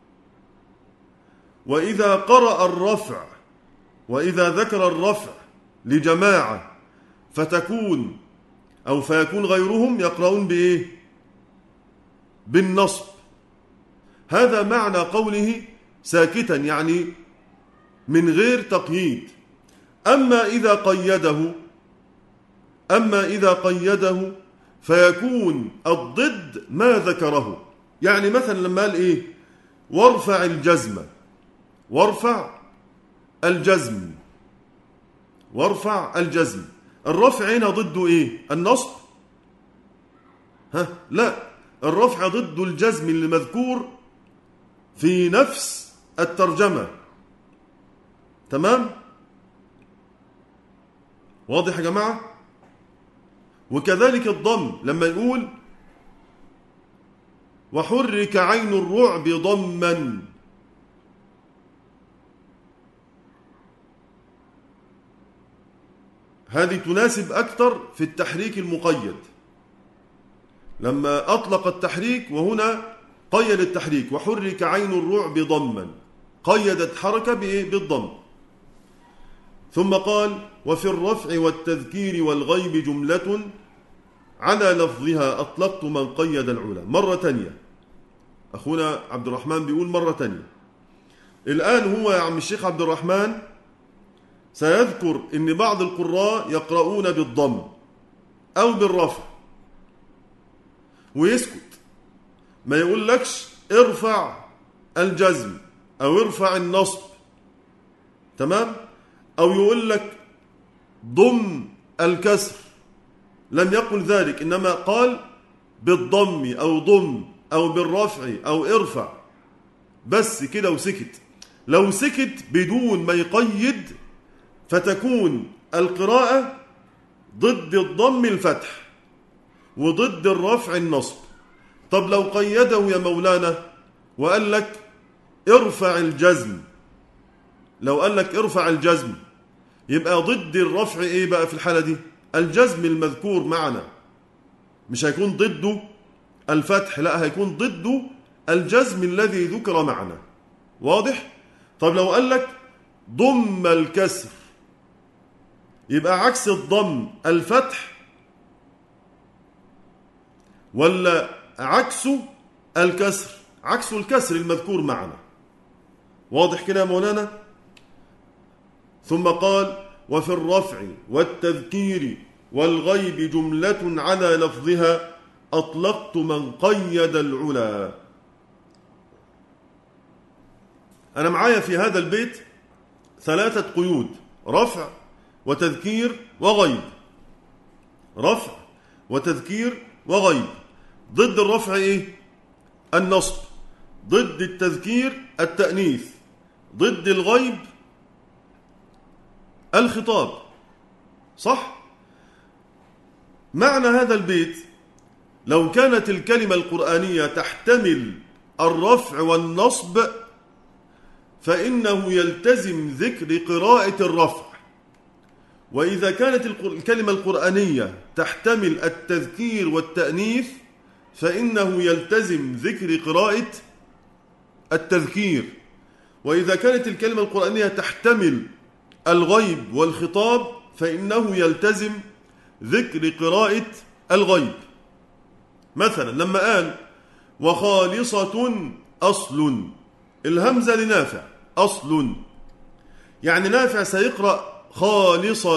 وإذا قرأ الرفع، وإذا ذكر الرفع لجماعة فيكون غيرهم يقرؤون بإيه؟ بالنصب. هذا معنى قوله ساكتا، يعني من غير تقييد. أما إذا قيده فيكون الضد ما ذكره. يعني مثلا لما قال إيه؟ وارفع الجزم. الرفع هنا ضده إيه؟ النصب؟ لا، الرفع ضد الجزم اللي مذكور في نفس الترجمة. تمام؟ واضح يا جماعة؟ وكذلك الضم لما يقول وحرك عين الرعب ضما، هذه تناسب أكثر في التحريك المقيد، لما أطلق التحريك وهنا قيد التحريك. وحرك عين الرعب ضما، قيدت حركة بالضم. ثم قال وفي الرفع والتذكير والغيب جملة على لفظها أطلقت من قيد العلا. مرة تانية، أخونا عبد الرحمن بيقول مرة تانية. الآن هو يا عم الشيخ عبد الرحمن سيذكر إن بعض القراء يقرؤون بالضم أو بالرفع ويسكت، ما يقول لكش ارفع الجزم أو ارفع النصب، تمام؟ أو يقول لك ضم الكسر، لم يقل ذلك، إنما قال بالضم أو ضم أو بالرفع أو ارفع، بس كده وسكت. لو سكت بدون ما يقيد فتكون القراءة ضد الضم الفتح وضد الرفع النصب. طب لو قيده يا مولانا وقال لك ارفع الجزم، لو قال لك ارفع الجزم يبقى ضد الرفع ايه بقى في الحالة دي؟ الجزم المذكور معنا، مش هيكون ضده الفتح، لا، هيكون ضده الجزم الذي ذكر معنا. واضح؟ طب لو قال لك ضم الكسر يبقى عكس الضم الفتح ولا عكسه الكسر؟ عكسه الكسر المذكور معنا. واضح كده يا مولانا؟ ثم قال وفي الرفع والتذكير والغيب جملة على لفظها أطلقت من قيد العلا. أنا معايا في هذا البيت 3 قيود: رفع وتذكير وغيب. رفع وتذكير وغيب. ضد الرفع إيه؟ النصب. ضد التذكير التأنيث. ضد الغيب الخطاب. صح؟ معنى هذا البيت لو كانت الكلمة القرآنية تحتمل الرفع والنصب فإنه يلتزم ذكر قراءة الرفع، وإذا كانت الكلمة القرآنية تحتمل التذكير والتأنيث فإنه يلتزم ذكر قراءة التذكير، وإذا كانت الكلمة القرآنية تحتمل الغيب والخطاب فإنه يلتزم ذكر قراءة الغيب. مثلا لما قال وخالصة أصل، الهمزة لنافع أصل، يعني نافع سيقرأ خالصة،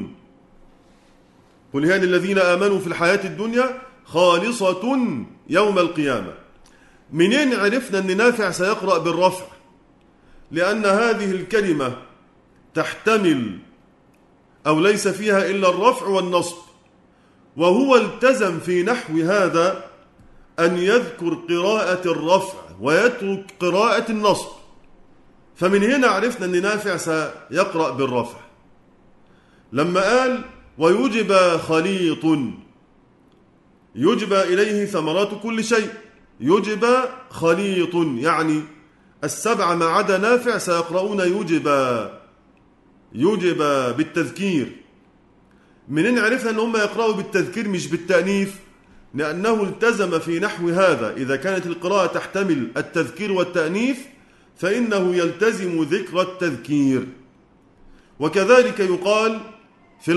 قل هي للذين آمنوا في الحياة الدنيا خالصة يوم القيامة. منين عرفنا أن نافع سيقرأ بالرفع؟ لأن هذه الكلمة تحتمل أو ليس فيها إلا الرفع والنصب، وهو التزم في نحو هذا أن يذكر قراءة الرفع ويترك قراءة النصب، فمن هنا عرفنا أن نافع سيقرأ بالرفع. لما قال ويجب خليط، يجب إليه ثمرات كل شيء، يجب خليط، يعني 7 ما عدا نافع سيقرؤون يجب بالتذكير. منين عرفنا أن هم يقرأوا بالتذكير مش بالتأنيث؟ لأنه التزم في نحو هذا إذا كانت القراءة تحتمل التذكير والتأنيث فإنه يلتزم ذكر التذكير. وكذلك يقال في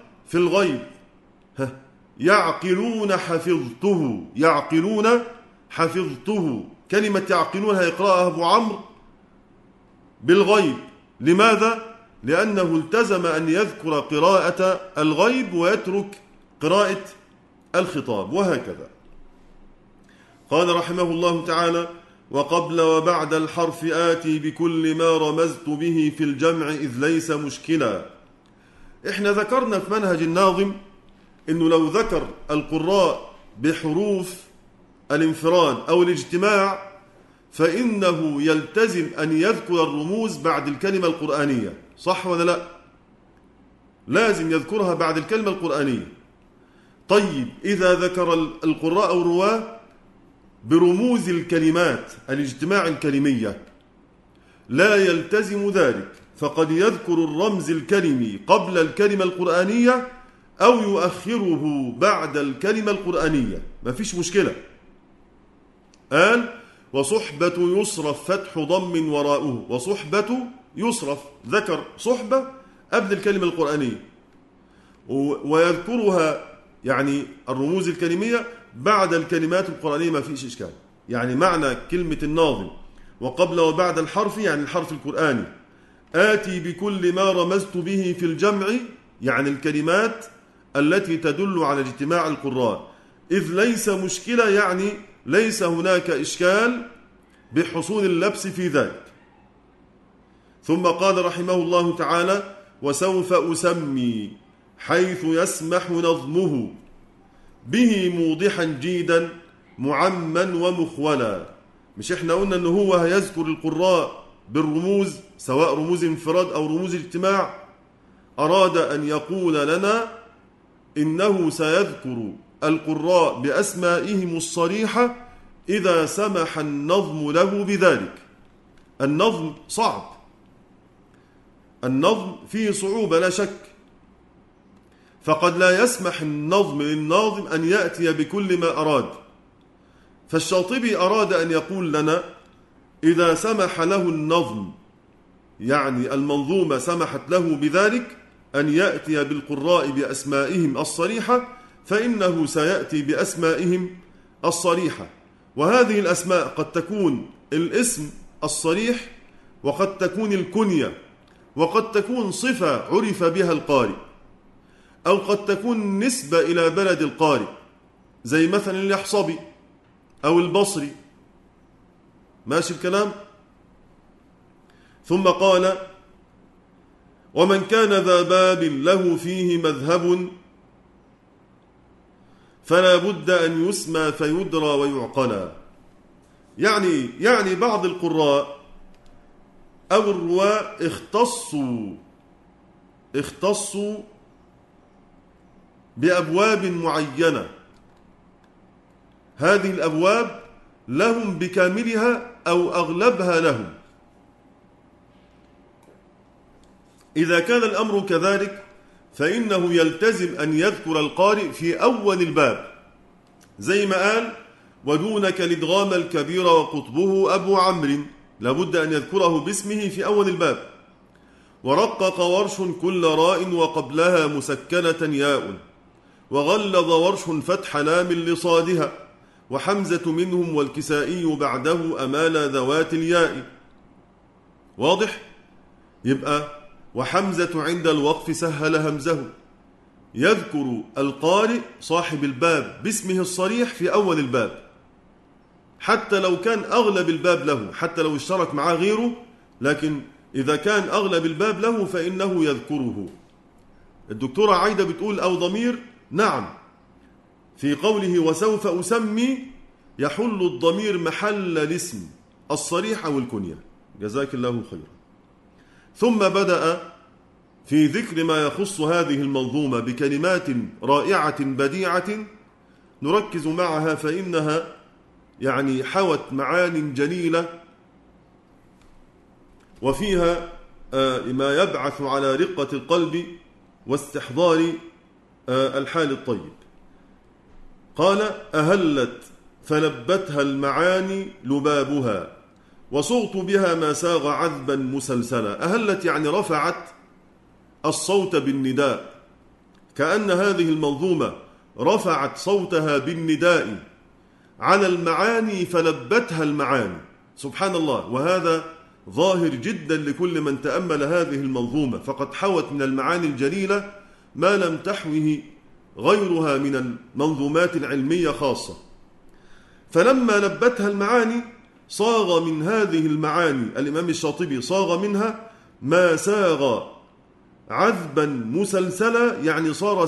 الغيب، يعقلون حفظته، يعقلون حفظته، كلمة يعقلونها يقرأها أبو عمرو بالغيب. لماذا؟ لأنه التزم أن يذكر قراءة الغيب ويترك قراءة الخطاب، وهكذا. قال رحمه الله تعالى: وقبل وبعد الحرف آتي بكل ما رمزت به في الجمع إذ ليس مشكلا. إحنا ذكرنا في منهج الناظم إنه لو ذكر القراء بحروف الانفراد أو الاجتماع فإنه يلتزم أن يذكر الرموز بعد الكلمة القرآنية، صح ولا لا؟ لازم يذكرها بعد الكلمة القرآنية. طيب إذا ذكر القراء أو الرواة برموز الكلمات الاجتماع الكلمية لا يلتزم ذلك، فقد يذكر الرمز الكلمي قبل الكلمة القرآنية أو يؤخره بعد الكلمة القرآنية، ما فيش مشكلة. قال: وصحبة يصرف فتح ضم وراءه. وصحبة يصرف، ذكر صحبة قبل الكلمة القرآنية ويذكرها يعني الرموز الكلمية بعد الكلمات القرآنية، ما فيش إشكال. يعني معنى كلمة الناظم وقبل وبعد الحرف يعني الحرف القرآني. آتي بكل ما رمزت به في الجمع يعني الكلمات التي تدل على اجتماع القراء، إذ ليس مشكلة يعني ليس هناك إشكال بحصول اللبس في ذلك. ثم قال رحمه الله تعالى: وسوف أسمي حيث يسمح نظمه به موضحا جيدا معما ومخولا. مش احنا قلنا انه هو هيذكر القراء بالرموز سواء رموز انفراد او رموز اجتماع؟ أراد أن يقول لنا إنه سيذكر القراء بأسمائهم الصريحة إذا سمح النظم له بذلك. النظم صعب، النظم فيه صعوبة لا شك، فقد لا يسمح النظم للناظم أن يأتي بكل ما أراد. فالشاطبي أراد أن يقول لنا إذا سمح له النظم يعني المنظومة سمحت له بذلك أن يأتي بالقراء بأسمائهم الصريحة فإنه سيأتي بأسمائهم الصريحة. وهذه الأسماء قد تكون الاسم الصريح، وقد تكون الكنية، وقد تكون صفة عرف بها القارئ، أو قد تكون نسبة إلى بلد القارئ زي مثلا اليحصبي أو البصري. ماشي الكلام؟ ثم قال: ومن كان ذا باب له فيه مذهب فلا بد أن يسمى فيدرى ويعقلا. يعني بعض القراء أو الرواة اختصوا بأبواب معينة، هذه الأبواب لهم بكاملها أو أغلبها لهم. إذا كان الأمر كذلك فإنه يلتزم أن يذكر القارئ في أول الباب، زي ما قال: ودونك الإدغام الكبير وقطبه أبو عمرو، لابد أن يذكره باسمه في أول الباب. ورقق ورش كل راء وقبلها مسكنة ياء، وغلظ ورش فتح لام لصادها، وحمزة منهم والكسائي بعده أمال ذوات الياء. واضح؟ يبقى وحمزة عند الوقف سهل همزه. يذكر القارئ صاحب الباب باسمه الصريح في أول الباب، حتى لو كان أغلب الباب له، حتى لو اشترك معاه غيره، لكن إذا كان أغلب الباب له فإنه يذكره. الدكتورة عايدة بتقول أو ضمير، نعم، في قوله وسوف أسمي يحل الضمير محل الاسم الصريح أو الكنية. جزاك الله خيرا. ثم بدأ في ذكر ما يخص هذه المنظومة بكلمات رائعة بديعة نركز معها، فإنها يعني حوت معان جليلة وفيها ما يبعث على رقة القلب واستحضار الحال الطيب. قال: أهلت فلبتها المعاني لبابها، وصغت بها ما ساغ عذبا مسلسلا. أهلت يعني رفعت الصوت بالنداء، كأن هذه المنظومة رفعت صوتها بالنداء على المعاني فلبتها المعاني. سبحان الله. وهذا ظاهر جدا لكل من تأمل هذه المنظومة، فقد حوت من المعاني الجليلة ما لم تحوه غيرها من المنظومات العلمية خاصة. فلما لبتها المعاني صاغ من هذه المعاني الإمام الشاطبي صاغ منها ما ساغ عذبا مسلسلا، يعني صار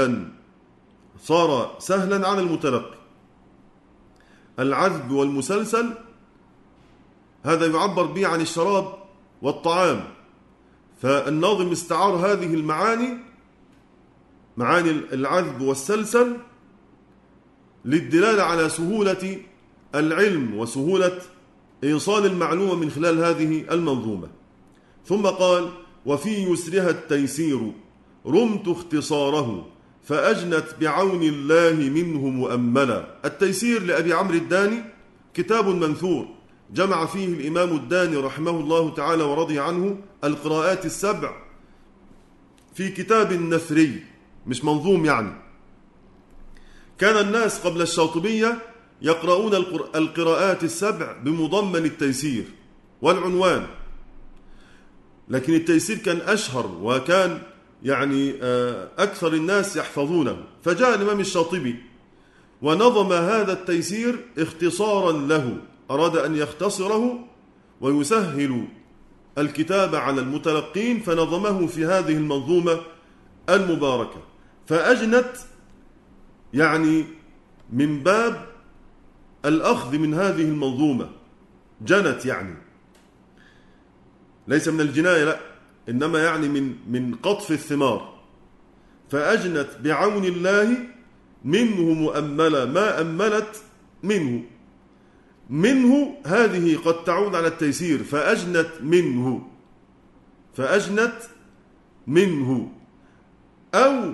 سهلا على المتلقي. العذب والمسلسل هذا يعبر به عن الشراب والطعام، فالناظم استعار هذه المعاني، معاني العذب والسلسل، للدلالة على سهولة العلم وسهولة إيصال المعلومة من خلال هذه المنظومة. ثم قال: وفي يسرها التيسير رمت اختصاره فأجنت بعون الله منه مؤملا. التيسير لأبي عمرو الداني كتاب منثور جمع فيه الإمام الداني رحمه الله تعالى ورضي عنه القراءات السبع في كتاب نثري، مش منظوم يعني. كان الناس قبل الشاطبية يقرؤون القراءات السبع بمضمن التيسير والعنوان، لكن التيسير كان أشهر وكان يعني أكثر الناس يحفظونه. فجاء الإمام الشاطبي ونظم هذا التيسير اختصارا له، أراد أن يختصره ويسهل الكتاب على المتلقين، فنظمه في هذه المنظومة المباركة. فأجنت يعني من باب الأخذ من هذه المنظومة، جنت يعني ليس من الجناية، لا، إنما يعني من قطف الثمار. فأجنت بعون الله منه مؤملا، ما أملت منه هذه قد تعود على التيسير، فأجنت منه أو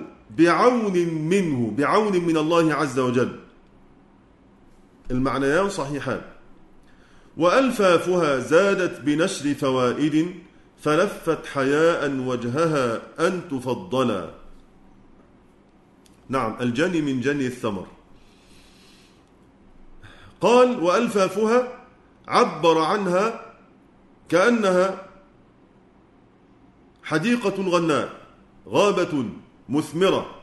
بعون من الله عز وجل، المعنيان صحيحان. وألفافها زادت بنشر فوائد فلفت حياء وجهها أن تفضلا. نعم، الجني من جني الثمر. قال: وألفافها عبر عنها كأنها حديقة غناء، غابة مثمرة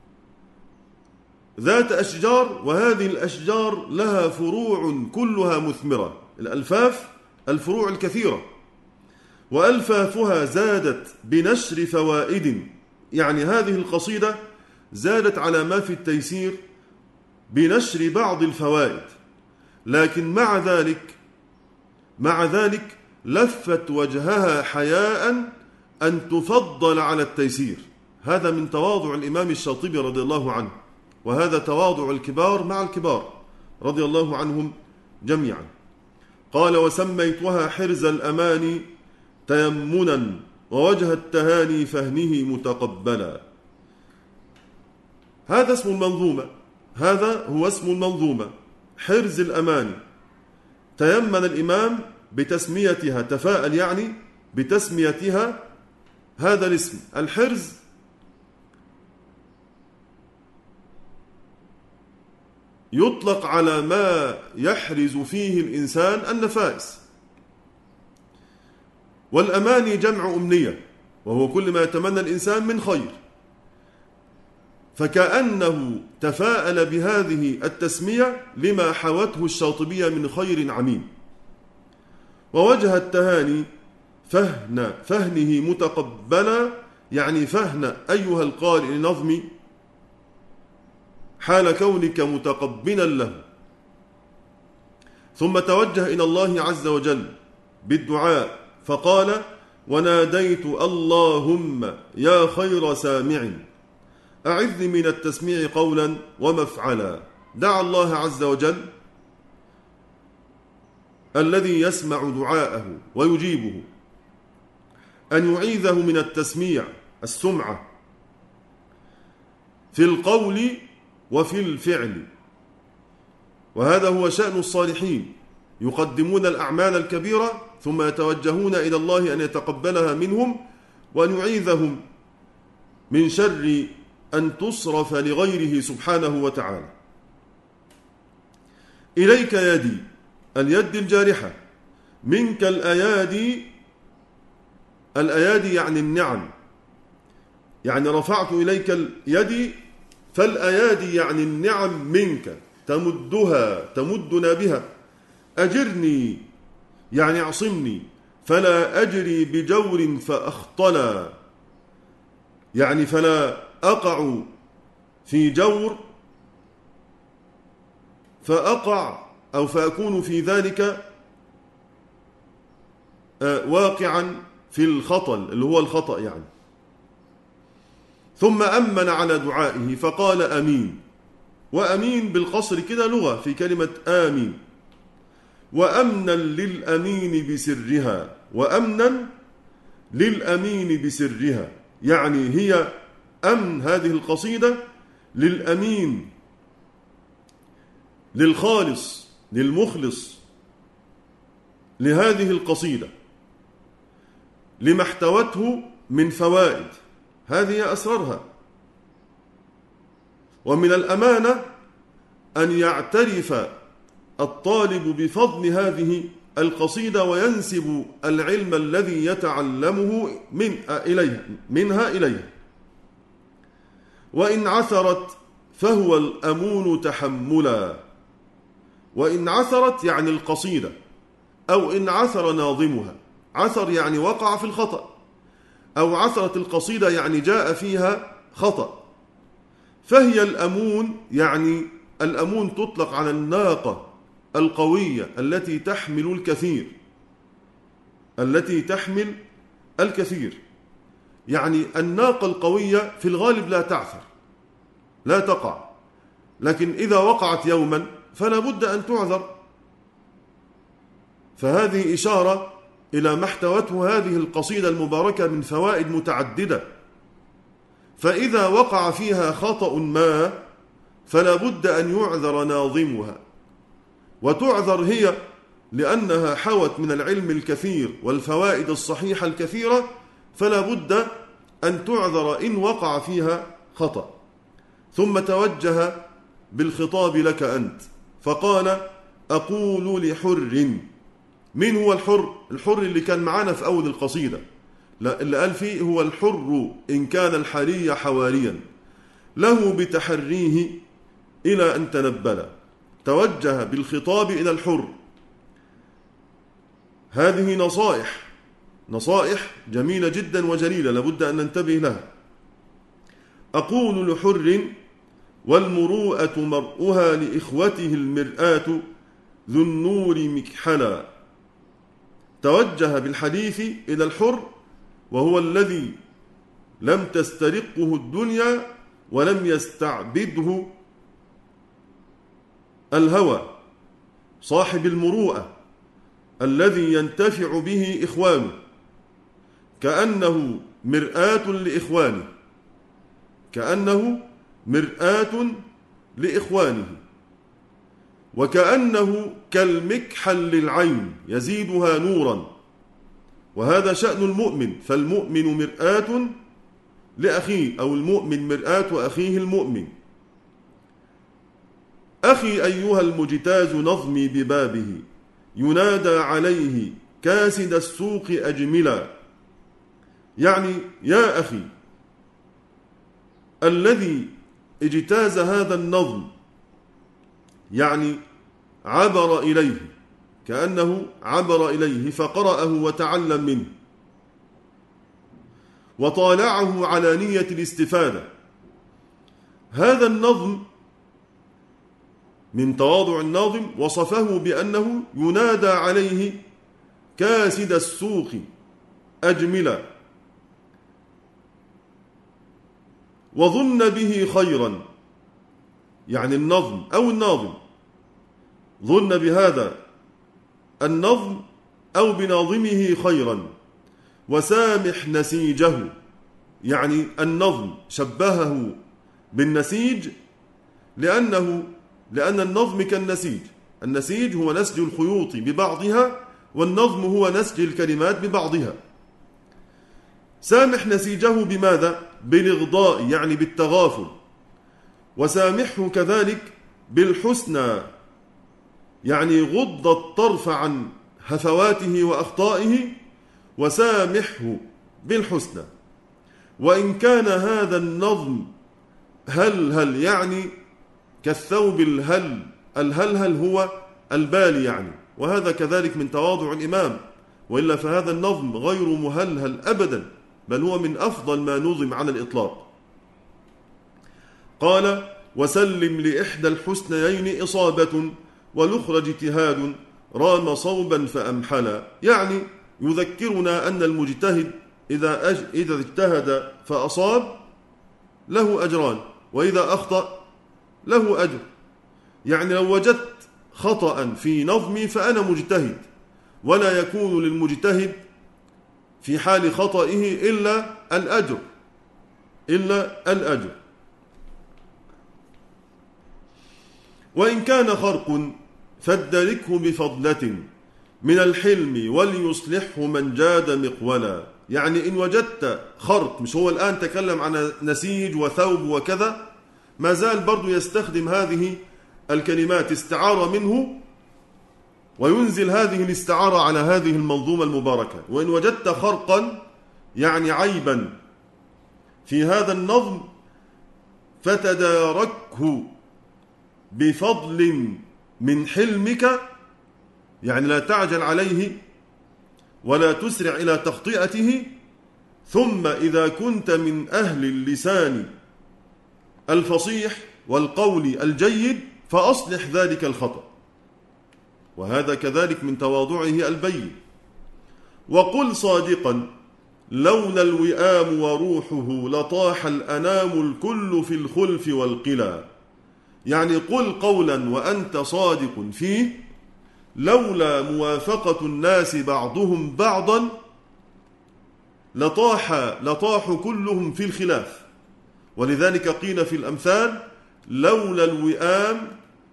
ذات أشجار، وهذه الأشجار لها فروع كلها مثمرة. الألفاف الفروع الكثيرة. وألفافها زادت بنشر فوائد، يعني هذه القصيدة زادت على ما في التيسير بنشر بعض الفوائد، لكن مع ذلك لفت وجهها حياء أن تفضل على التيسير. هذا من تواضع الإمام الشاطبي رضي الله عنه، وهذا تواضع الكبار مع الكبار رضي الله عنهم جميعا. قال: وسميتها حرز الأمان تيمنا ووجه التهاني فهنه متقبلا. هذا اسم المنظومة، هذا هو اسم المنظومة، حرز الأمان. تيمن الإمام بتسميتها، تفاءل يعني بتسميتها هذا الاسم. الحرز يطلق على ما يحرز فيه الإنسان النفائس، والأماني جمع أمنية، وهو كل ما يتمنى الإنسان من خير. فكأنه تفاءل بهذه التسمية لما حوته الشاطبية من خير عميم. ووجه التهاني فهنه متقبلا، يعني فهن أيها القارئ لنظمي حال كونك متقبلا له. ثم توجه إلى الله عز وجل بالدعاء فقال: وناديت اللهم يا خير سامع أعذني من التسميع قولا ومفعلا. دعا الله عز وجل الذي يسمع دعاءه ويجيبه أن يعيذه من التسميع، السمعة، في القول وفي الفعل. وهذا هو شأن الصالحين، يقدمون الأعمال الكبيرة ثم يتوجهون إلى الله أن يتقبلها منهم وأن يعيذهم من شر أن تصرف لغيره سبحانه وتعالى. إليك يدي، اليد الجارحة، منك الأيادي، الأيادي يعني النعم، يعني رفعت إليك اليد، فالأيادي يعني النعم منك تمدنا بها. أجرني يعني اعصمني، فلا أجري بجور فأخطلا، يعني فلا أقع في جور فأقع أو فأكون في ذلك واقعا في الخطل اللي هو الخطأ يعني. ثم أمن على دعائه فقال أمين، وأمين بالقصر كده لغة في كلمة آمين، وأمنا للأمين بسرها، وأمنا للأمين بسرها، يعني هي أمن هذه القصيدة للأمين، للخالص، للمخلص لهذه القصيدة، لما احتوته من فوائد، هذه أسرارها. ومن الأمانة أن يعترف الطالب بفضل هذه القصيدة وينسب العلم الذي يتعلمه منها إليها. وإن عثرت فهو الأمون تحملا، وإن عثرت يعني القصيدة، أو إن عثر ناظمها، عثر يعني وقع في الخطأ، أو عثرت القصيدة يعني جاء فيها خطأ، فهي الأمون، يعني الأمون تطلق على الناقة القوية التي تحمل الكثير، التي تحمل الكثير، يعني الناقة القوية في الغالب لا تعثر، لا تقع، لكن إذا وقعت يوما فلا بد أن تعذر. فهذه إشارة إلى ما احتوته هذه القصيدة المباركة من فوائد متعددة، فإذا وقع فيها خطأ ما فلا بد أن يعذر ناظمها، وتعذر هي لأنها حوت من العلم الكثير والفوائد الصحيحة الكثيرة، فلا بد أن تعذر إن وقع فيها خطأ. ثم توجه بالخطاب لك أنت فقال أقول لحر. من هو الحر؟ الحر اللي كان معنا في أول القصيدة، اللي قال فيه هو الحر إن كان الحري حواريا له بتحريه إلى أن تنبل. توجه بالخطاب إلى الحر. هذه نصائح جميلة جدا وجليلة لابد أن ننتبه لها. أقول لحر والمروءة مرؤها لإخوته المرآة ذو النور مكحلا. توجه بالحديث إلى الحر وهو الذي لم تسترقه الدنيا ولم يستعبده الهوى، صاحب المروءة الذي ينتفع به إخوانه، كأنه مرآة لإخوانه، كأنه مرآة لإخوانه، وكأنه كالمكحل للعين يزيدها نورا. وهذا شأن المؤمن، فالمؤمن مرآة لأخيه، أو المؤمن مرآة أخيه المؤمن. أخي أيها المجتاز نظمي ببابه ينادى عليه كاسد السوق أجملا. يعني يا أخي الذي اجتاز هذا النظم، يعني عبر إليه، كأنه عبر إليه فقرأه وتعلم منه وطالعه على نية الاستفادة. هذا النظم من تواضع الناظم وصفه بأنه ينادى عليه كاسد السوق أجملا، وظن به خيرا، يعني النظم أو الناظم ظن بهذا النظم أو بناظمه خيرا، وسامح نسيجه، يعني النظم شبهه بالنسيج لأن النظم كالنسيج، النسيج هو نسج الخيوط ببعضها، والنظم هو نسج الكلمات ببعضها. سامح نسيجه بماذا؟ بالإغضاء، يعني بالتغافل، وسامحه كذلك بالحسنى، يعني غض الطرف عن هفواته وأخطائه وسامحه بالحسنى. وإن كان هذا النظم هل يعني كالثوب الهل هو البالي يعني، وهذا كذلك من تواضع الإمام، وإلا فهذا النظم غير مهلهل أبدا، بل هو من أفضل ما نظم على الإطلاق. قال: وسلم لإحدى الحسنيين إصابة والأخرى اجتهاد رام صوبا فأمحلا. يعني يذكرنا أن المجتهد إذا اجتهد فأصاب له أجران، وإذا أخطأ له أجر. يعني لو وجدت خطأ في نظمي فأنا مجتهد، ولا يكون للمجتهد في حال خطئه إلا الأجر. وإن كان خرق فادركه بفضلة من الحلم وليصلحه من جاد مقولا. يعني إن وجدت خرق، مش هو الآن تكلم عن نسيج وثوب وكذا، ما زال برضو يستخدم هذه الكلمات استعارة منه، وينزل هذه الاستعارة على هذه المنظومة المباركة. وإن وجدت خرقا يعني عيبا في هذا النظم فتداركه بفضل من حلمك، يعني لا تعجل عليه ولا تسرع إلى تخطئته. ثم إذا كنت من أهل اللسان الفصيح والقول الجيد فأصلح ذلك الخطأ، وهذا كذلك من تواضعه البين. وقل صادقا لولا الوئام وروحه لطاح الأنام الكل في الخلف والقلا. يعني قل قولا وأنت صادق فيه، لولا موافقة الناس بعضهم بعضا لطاح كلهم في الخلاف. ولذلك قيل في الأمثال: لولا الوئام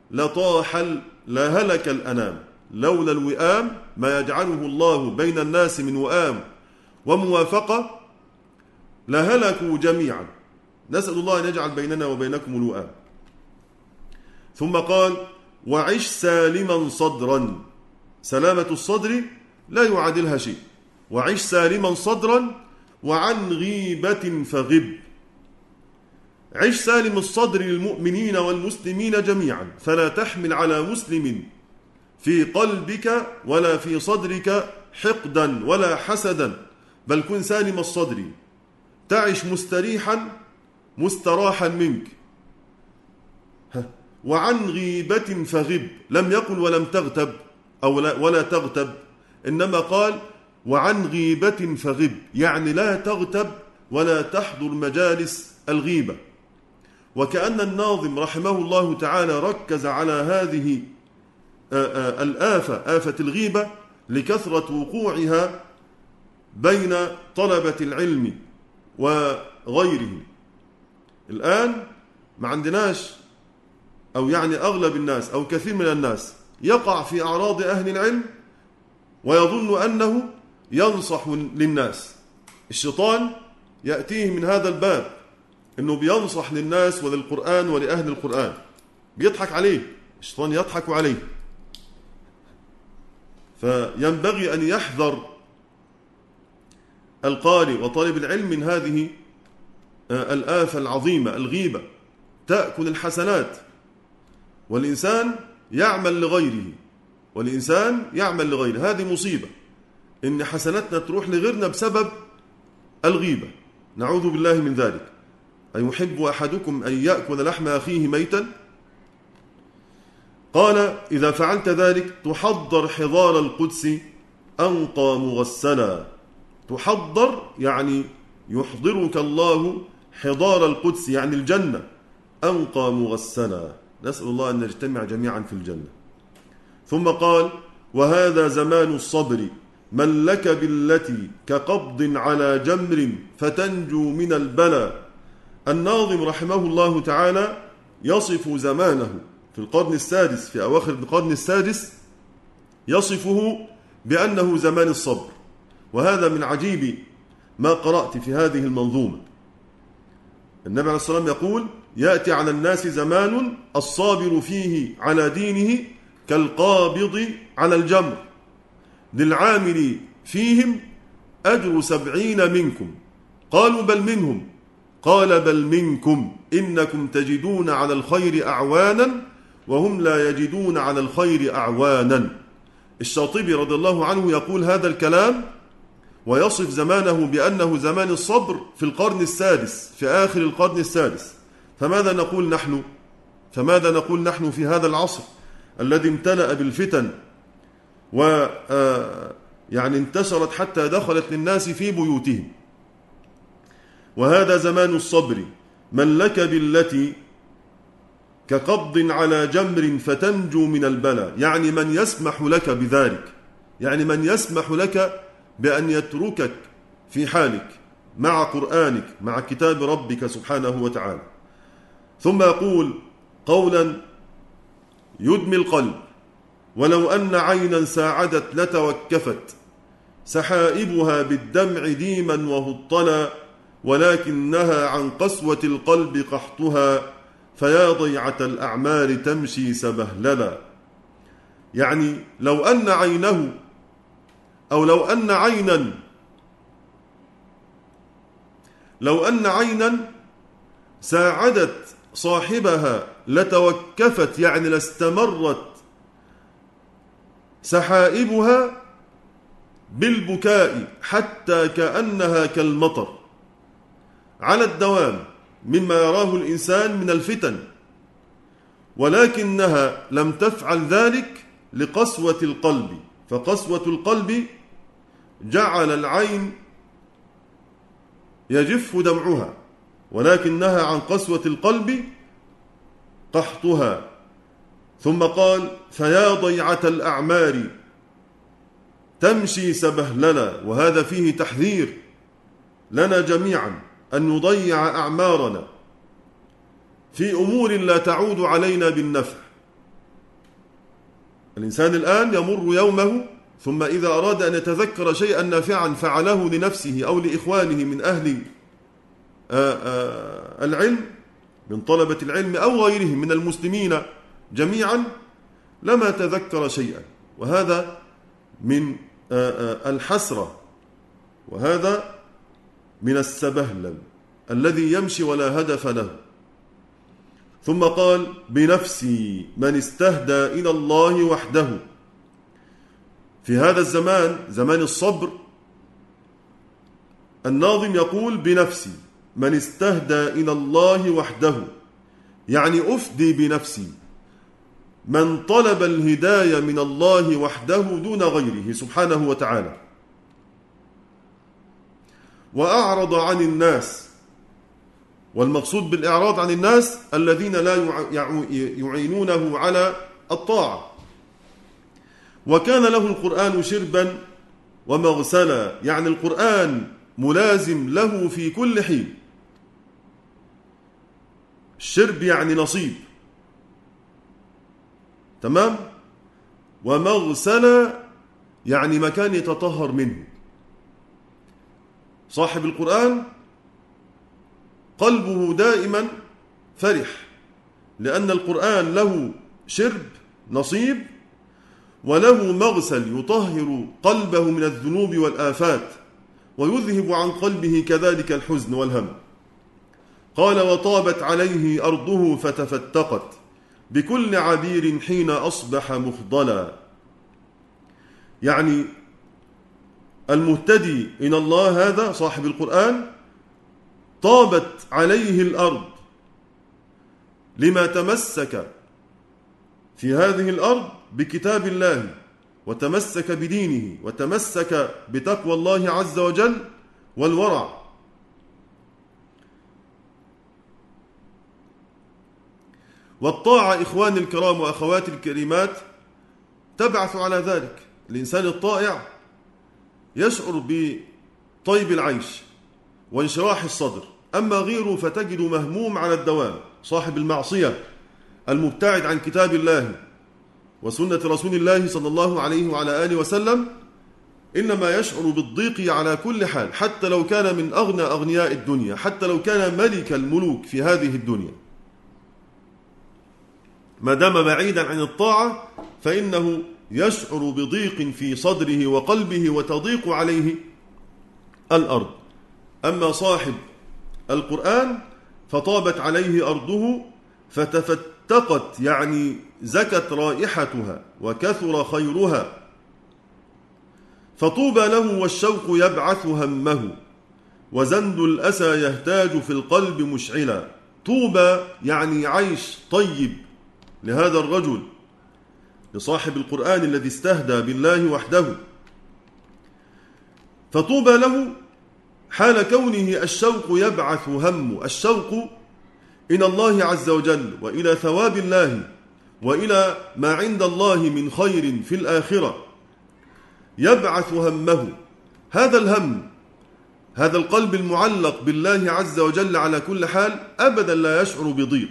لهلك الأنام. لولا الوئام، ما يجعله الله بين الناس من وئام وموافقة، لهلكوا جميعا. نسأل الله أن يجعل بيننا وبينكم الوئام. ثم قال: وعش سالما صدرا. سلامة الصدر لا يعادلها شيء. وعش سالما صدرا وعن غيبة فغب. عش سالم الصدر للمؤمنين والمسلمين جميعا، فلا تحمل على مسلم في قلبك ولا في صدرك حقدا ولا حسدا، بل كن سالم الصدر، تعش مستريحا مستراحا منك. وعن غيبة فغب، لم يقل ولم تغتب أو ولا تغتب، إنما قال وعن غيبة فغب، يعني لا تغتب ولا تحضر مجالس الغيبة. وكأن الناظم رحمه الله تعالى ركز على هذه آفة الغيبة لكثرة وقوعها بين طلبة العلم وغيرهم. الآن ما عندناش، أو يعني أغلب الناس أو كثير من الناس يقع في أعراض أهل العلم ويظن أنه ينصح للناس. الشيطان يأتيه من هذا الباب، أنه بينصح للناس وللقرآن ولأهل القرآن، بيضحك عليه الشيطان، يضحك عليه. فينبغي أن يحذر القارئ وطالب العلم من هذه الآفة العظيمة، الغيبة تأكل الحسنات، والإنسان يعمل لغيره، هذه مصيبة، إن حسناتنا تروح لغيرنا بسبب الغيبة، نعوذ بالله من ذلك. أيحب أحدكم أن يأكل لحم أخيه ميتا؟ قال: إذا فعلت ذلك تحضر حضار القدس أنقى مغسلا. تحضر يعني يحضرك الله حضار القدس، يعني الجنة، أنقى مغسلا. نسأل الله أن نجتمع جميعا في الجنة. ثم قال: وهذا زمان الصبر من لك بالتي كقبض على جمر فتنجو من البلاء. الناظم رحمه الله تعالى يصف زمانه في القرن السادس، في أواخر القرن السادس، يصفه بأنه زمان الصبر. وهذا من عجيب ما قرأت في هذه المنظومة. النبي عليه الصلاة والسلام يقول: يأتي على الناس زمان الصابر فيه على دينه كالقابض على الجمر، للعامل فيهم أجر 70 منكم. قالوا بل منهم، قال بل منكم إنكم تجدون على الخير أعوانا وهم لا يجدون على الخير أعوانا. الشاطبي رضي الله عنه يقول هذا الكلام ويصف زمانه بأنه زمان الصبر في القرن السادس، في آخر القرن السادس. فماذا نقول نحن في هذا العصر الذي امتلأ بالفتن يعني انتشرت حتى دخلت للناس في بيوتهم؟ وهذا زمان الصبر. من لك بالتي كقبض على جمر فتنجو من البلاء، يعني من يسمح لك بذلك، يعني من يسمح لك بأن يتركك في حالك مع قرآنك، مع كتاب ربك سبحانه وتعالى. ثم يقول قولا يدمي القلب: ولو أن عينا ساعدت لتوكفت سحائبها بالدمع ديما وهطلا، ولكنها عن قسوة القلب قحطها فيا ضيعة الأعمال تمشي سبهللا. يعني لو أن عينه أو لو أن عينا ساعدت صاحبها لتوكفت، يعني لاستمرت سحائبها بالبكاء حتى كأنها كالمطر على الدوام مما يراه الإنسان من الفتن، ولكنها لم تفعل ذلك لقسوة القلب، فقسوة القلب جعل العين يجف دمعها، ولكنها عن قسوة القلب قحطها. ثم قال: فيا ضيعة الأعمار تمشي سبهللا. وهذا فيه تحذير لنا جميعا أن نضيع أعمارنا في أمور لا تعود علينا بالنفع. الإنسان الآن يمر يومه، ثم إذا أراد أن يتذكر شيئا نافعا فعله لنفسه أو لإخوانه من أهل العلم، من طلبة العلم أو غيرهم من المسلمين جميعا، لما تذكر شيئا. وهذا من الحسرة، وهذا من السبهلل الذي يمشي ولا هدف له. ثم قال: بنفسي من استهدى إلى الله وحده. في هذا الزمان، زمان الصبر، الناظم يقول: بنفسي من استهدى إلى الله وحده، يعني أفدي بنفسي من طلب الهداية من الله وحده دون غيره سبحانه وتعالى، وأعرض عن الناس. والمقصود بالإعراض عن الناس الذين لا يعينونه على الطاعة. وكان له القرآن شربا ومغسلا، يعني القرآن ملازم له في كل حين. الشرب يعني نصيب، تمام؟ ومغسلا يعني مكان يتطهر منه. صاحب القرآن قلبه دائما فرح، لأن القرآن له شرب نصيب، وله مغسل يطهر قلبه من الذنوب والآفات، ويذهب عن قلبه كذلك الحزن والهم. قال: وطابت عليه أرضه فتفتقت بكل عبير حين أصبح مخضلا. يعني المهتدي إلى الله هذا صاحب القرآن طابت عليه الأرض لما تمسك في هذه الأرض بكتاب الله، وتمسك بدينه، وتمسك بتقوى الله عز وجل والورع. والطاعة إخواني الكرام وأخواتي الكريمات تبعث على ذلك. الإنسان الطائع يشعر بطيب العيش وانشراح الصدر، أما غيره فتجد مهموم على الدوام. صاحب المعصية المبتعد عن كتاب الله وسنة رسول الله صلى الله عليه وعلى آله وسلم إنما يشعر بالضيق على كل حال، حتى لو كان من أغنى أغنياء الدنيا، حتى لو كان ملك الملوك في هذه الدنيا، ما دام بعيدا عن الطاعة فإنه يشعر بضيق في صدره وقلبه وتضيق عليه الأرض. أما صاحب القرآن فطابت عليه أرضه فتفتقت، يعني زكت رائحتها وكثر خيرها. فطوبى له والشوق يبعث همه، وزند الأسى يهتاج في القلب مشعلا. طوبى يعني عيش طيب لهذا الرجل، لصاحب القرآن الذي استهدى بالله وحده. فطوبى له حال كونه الشوق يبعث همه، الشوق إلى الله عز وجل وإلى ثواب الله وإلى ما عند الله من خير في الآخرة، يبعث همه. هذا الهم، هذا القلب المعلق بالله عز وجل على كل حال أبدا لا يشعر بضيق.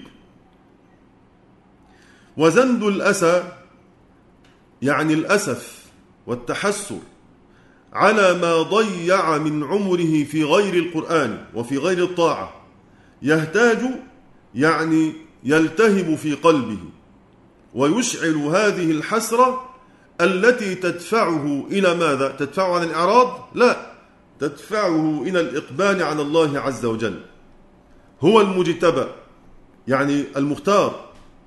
وزند الأسى يعني الأسف والتحسر على ما ضيع من عمره في غير القرآن وفي غير الطاعة. يهتاج يعني يلتهب في قلبه، ويشعل هذه الحسرة التي تدفعه إلى ماذا؟ تدفعه عن الإعراض؟ لا، تدفعه إلى الإقبال على الله عز وجل. هو المجتبى يعني المختار،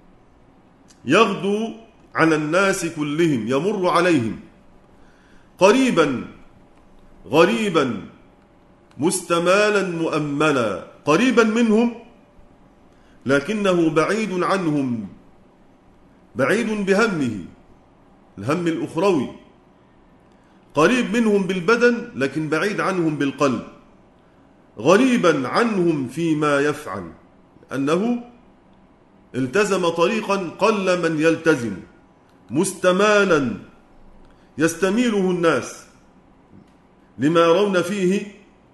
يغدو على الناس كلهم، يمر عليهم قريبا غريبا مستمالا مؤملا، قريبا منهم لكنه بعيد عنهم، بعيد بهمه، الهم الأخروي. قريب منهم بالبدن لكن بعيد عنهم بالقلب، غريبا عنهم فيما يفعل، أنه التزم طريقا قل من يلتزم، مستمالا يستميله الناس لما يرون فيه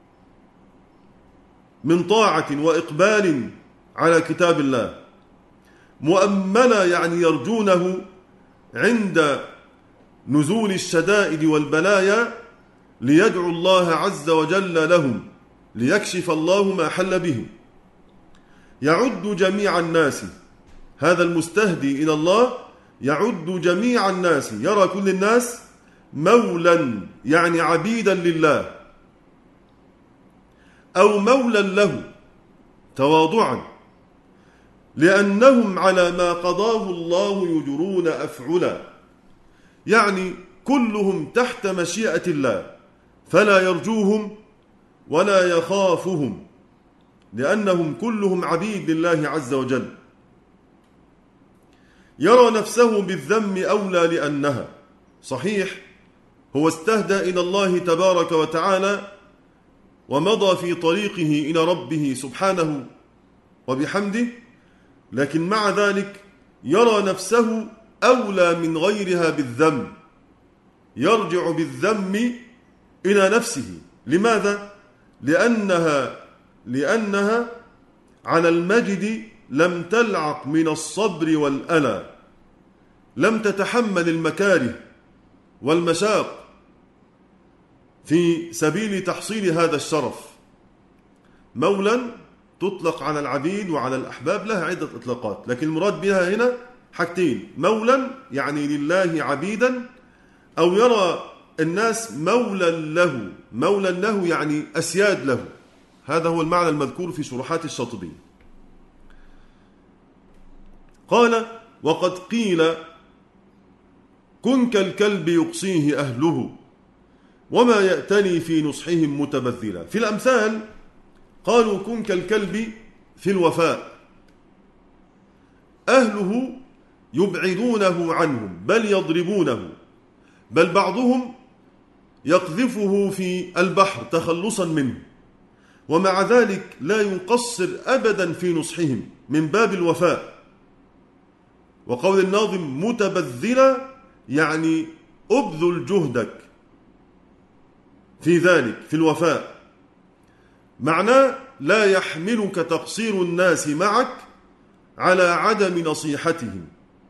من طاعة وإقبال على كتاب الله. مؤملا يعني يرجونه عند نزول الشدائد والبلايا ليدعو الله عز وجل لهم، ليكشف الله ما حل بهم. يعد جميع الناس، هذا المستهدي إلى الله يعد جميع الناس، يرى كل الناس مولا يعني عبيدا لله، أو مولا له تواضعا، لأنهم على ما قضاه الله يجرون أفعلا، يعني كلهم تحت مشيئة الله، فلا يرجوهم ولا يخافهم، لأنهم كلهم عبيد لله عز وجل. يرى نفسه بالذم أولى لأنها، صحيح هو استهدى إلى الله تبارك وتعالى ومضى في طريقه إلى ربه سبحانه وبحمده، لكن مع ذلك يرى نفسه أولى من غيرها بالذم، يرجع بالذم إلى نفسه. لماذا؟ لأنها على المجد لم تلعق من الصبر والألى، لم تتحمل المكاره والمشاق في سبيل تحصيل هذا الشرف. مولا تطلق على العبيد وعلى الأحباب، لها عدة إطلاقات، لكن المراد بها هنا حاجتين: مولا يعني لله عبيدا، أو يرى الناس مولا له، مولا له يعني أسياد له. هذا هو المعنى المذكور في شروحات الشاطبية. قال: وقد قيل كن كالكلب يقصيه أهله وما يأتني في نصحهم متبذلا. في الأمثال قالوا كن كالكلب في الوفاء، أهله يبعدونه عنهم بل يضربونه، بل بعضهم يقذفه في البحر تخلصا منه، ومع ذلك لا يقصر أبدا في نصحهم من باب الوفاء. وقول الناظم متبذلا يعني أبذل جهدك في ذلك، في الوفاء. معناه لا يحملك تقصير الناس معك على عدم نصيحتهم،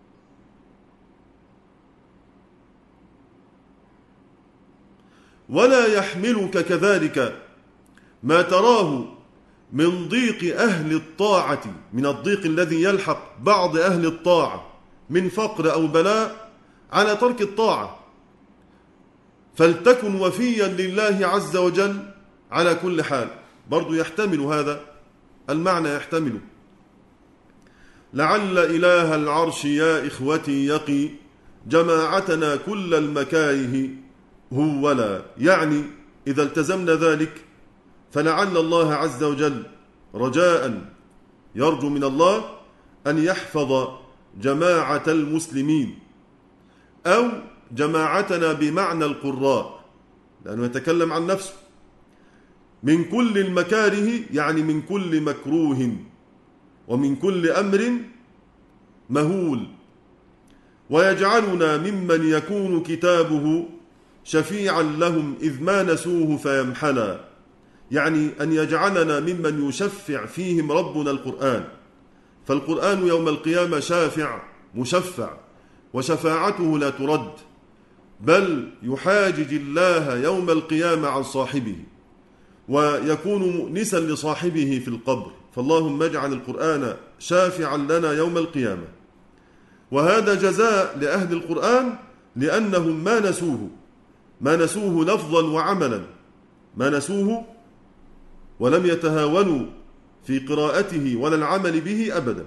ولا يحملك كذلك ما تراه من ضيق أهل الطاعة، من الضيق الذي يلحق بعض أهل الطاعة من فقر أو بلاء، على ترك الطاعة، فلتكن وفيا لله عز وجل على كل حال. برضو يحتمل هذا المعنى، يحتمل لعل إله العرش يا إخوتي يقي جماعتنا كل المكاره هو ولا، يعني إذا التزمنا ذلك فلعل الله عز وجل رجاء يرجو من الله أن يحفظ جماعة المسلمين، أو جماعتنا بمعنى القراء، لأنه يتكلم عن نفسه، من كل المكاره يعني من كل مكروه ومن كل أمر مهول، ويجعلنا ممن يكون كتابه شفيعا لهم إذ ما نسوه فيمحلا، يعني أن يجعلنا ممن يشفع فيهم ربنا القرآن. فالقرآن يوم القيامة شافع مشفع، وشفاعته لا ترد، بل يحاجج الله يوم القيامة عن صاحبه، ويكون مؤنسا لصاحبه في القبر. فاللهم اجعل القرآن شافعا لنا يوم القيامة. وهذا جزاء لأهل القرآن لأنهم ما نسوه لفظا وعملا، ما نسوه ولم يتهاونوا في قراءته ولا العمل به أبدا.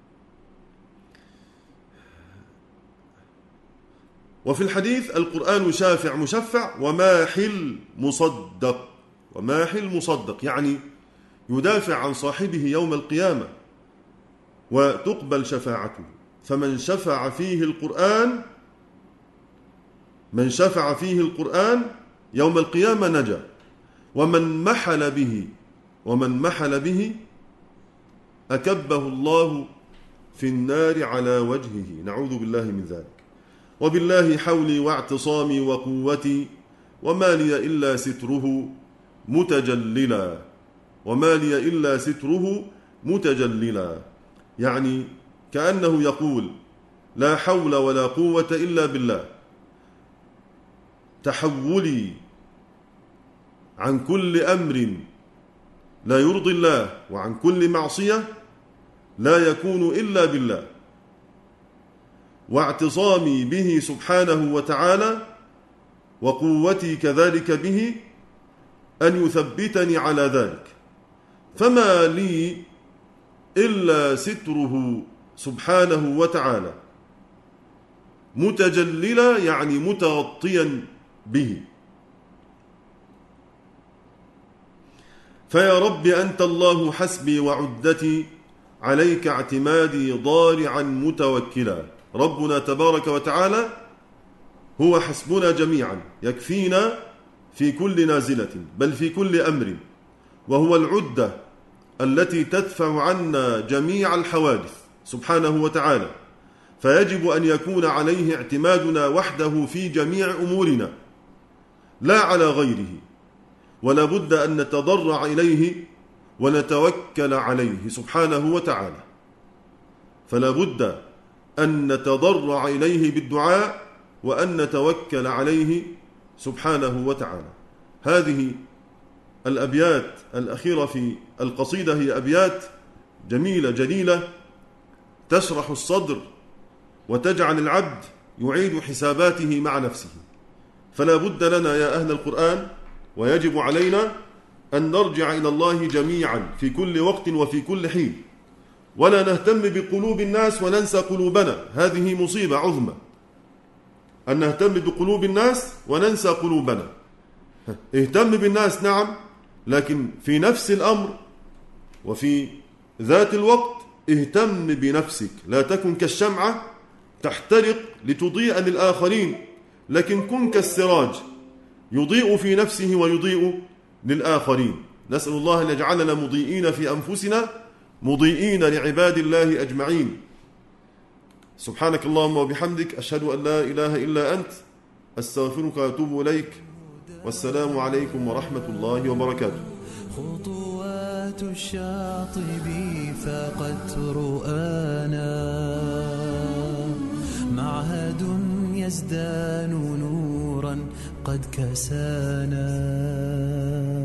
وفي الحديث القرآن شافع مشفع وماحل مصدق. وماحل مصدق يعني يدافع عن صاحبه يوم القيامة وتقبل شفاعته. فمن شفع فيه القرآن يوم القيامة نجا، ومن محل به أكبه الله في النار على وجهه، نعوذ بالله من ذلك. وبالله حولي واعتصامي وقوتي وما لي إلا ستره متجللا، يعني كأنه يقول لا حول ولا قوة إلا بالله. تحولي عن كل أمر لا يرضي الله وعن كل معصية لا يكون إلا بالله، واعتصامي به سبحانه وتعالى وقوتي كذلك به أن يثبتني على ذلك، فما لي إلا ستره سبحانه وتعالى، متجللا يعني متغطيا به. فيا رب أنت الله حسبي وعدتي، عليك اعتمادي ضارعا متوكلا. ربنا تبارك وتعالى هو حسبنا جميعا، يكفينا في كل نازلة بل في كل أمر، وهو العدة التي تدفع عنا جميع الحوادث سبحانه وتعالى. فيجب أن يكون عليه اعتمادنا وحده في جميع أمورنا لا على غيره، ولا بد أن نتضرع إليه ونتوكل عليه سبحانه وتعالى. فلا بد أن نتضرع إليه بالدعاء وأن نتوكل عليه سبحانه وتعالى. هذه الأبيات الأخيرة في القصيدة هي أبيات جميلة جليلة تشرح الصدر وتجعل العبد يعيد حساباته مع نفسه. فلا بد لنا يا أهل القرآن ويجب علينا أن نرجع إلى الله جميعا في كل وقت وفي كل حين، ولا نهتم بقلوب الناس وننسى قلوبنا. هذه مصيبة عظمى أن نهتم بقلوب الناس وننسى قلوبنا. اهتم بالناس نعم، لكن في نفس الأمر وفي ذات الوقت اهتم بنفسك. لا تكن كالشمعة تحترق لتضيء للآخرين، لكن كن كالسراج يضيء في نفسه ويضيء للآخرين. نسأل الله أن يجعلنا مضيئين في أنفسنا مضيئين لعباد الله أجمعين. سبحانك اللهم وبحمدك، أشهد أن لا إله إلا أنت، أستغفرك وأتوب إليك، والسلام عليكم ورحمة الله وبركاته. خطوات الشاطب فقد رؤانا، معهد يزدان نورا قد كسانا.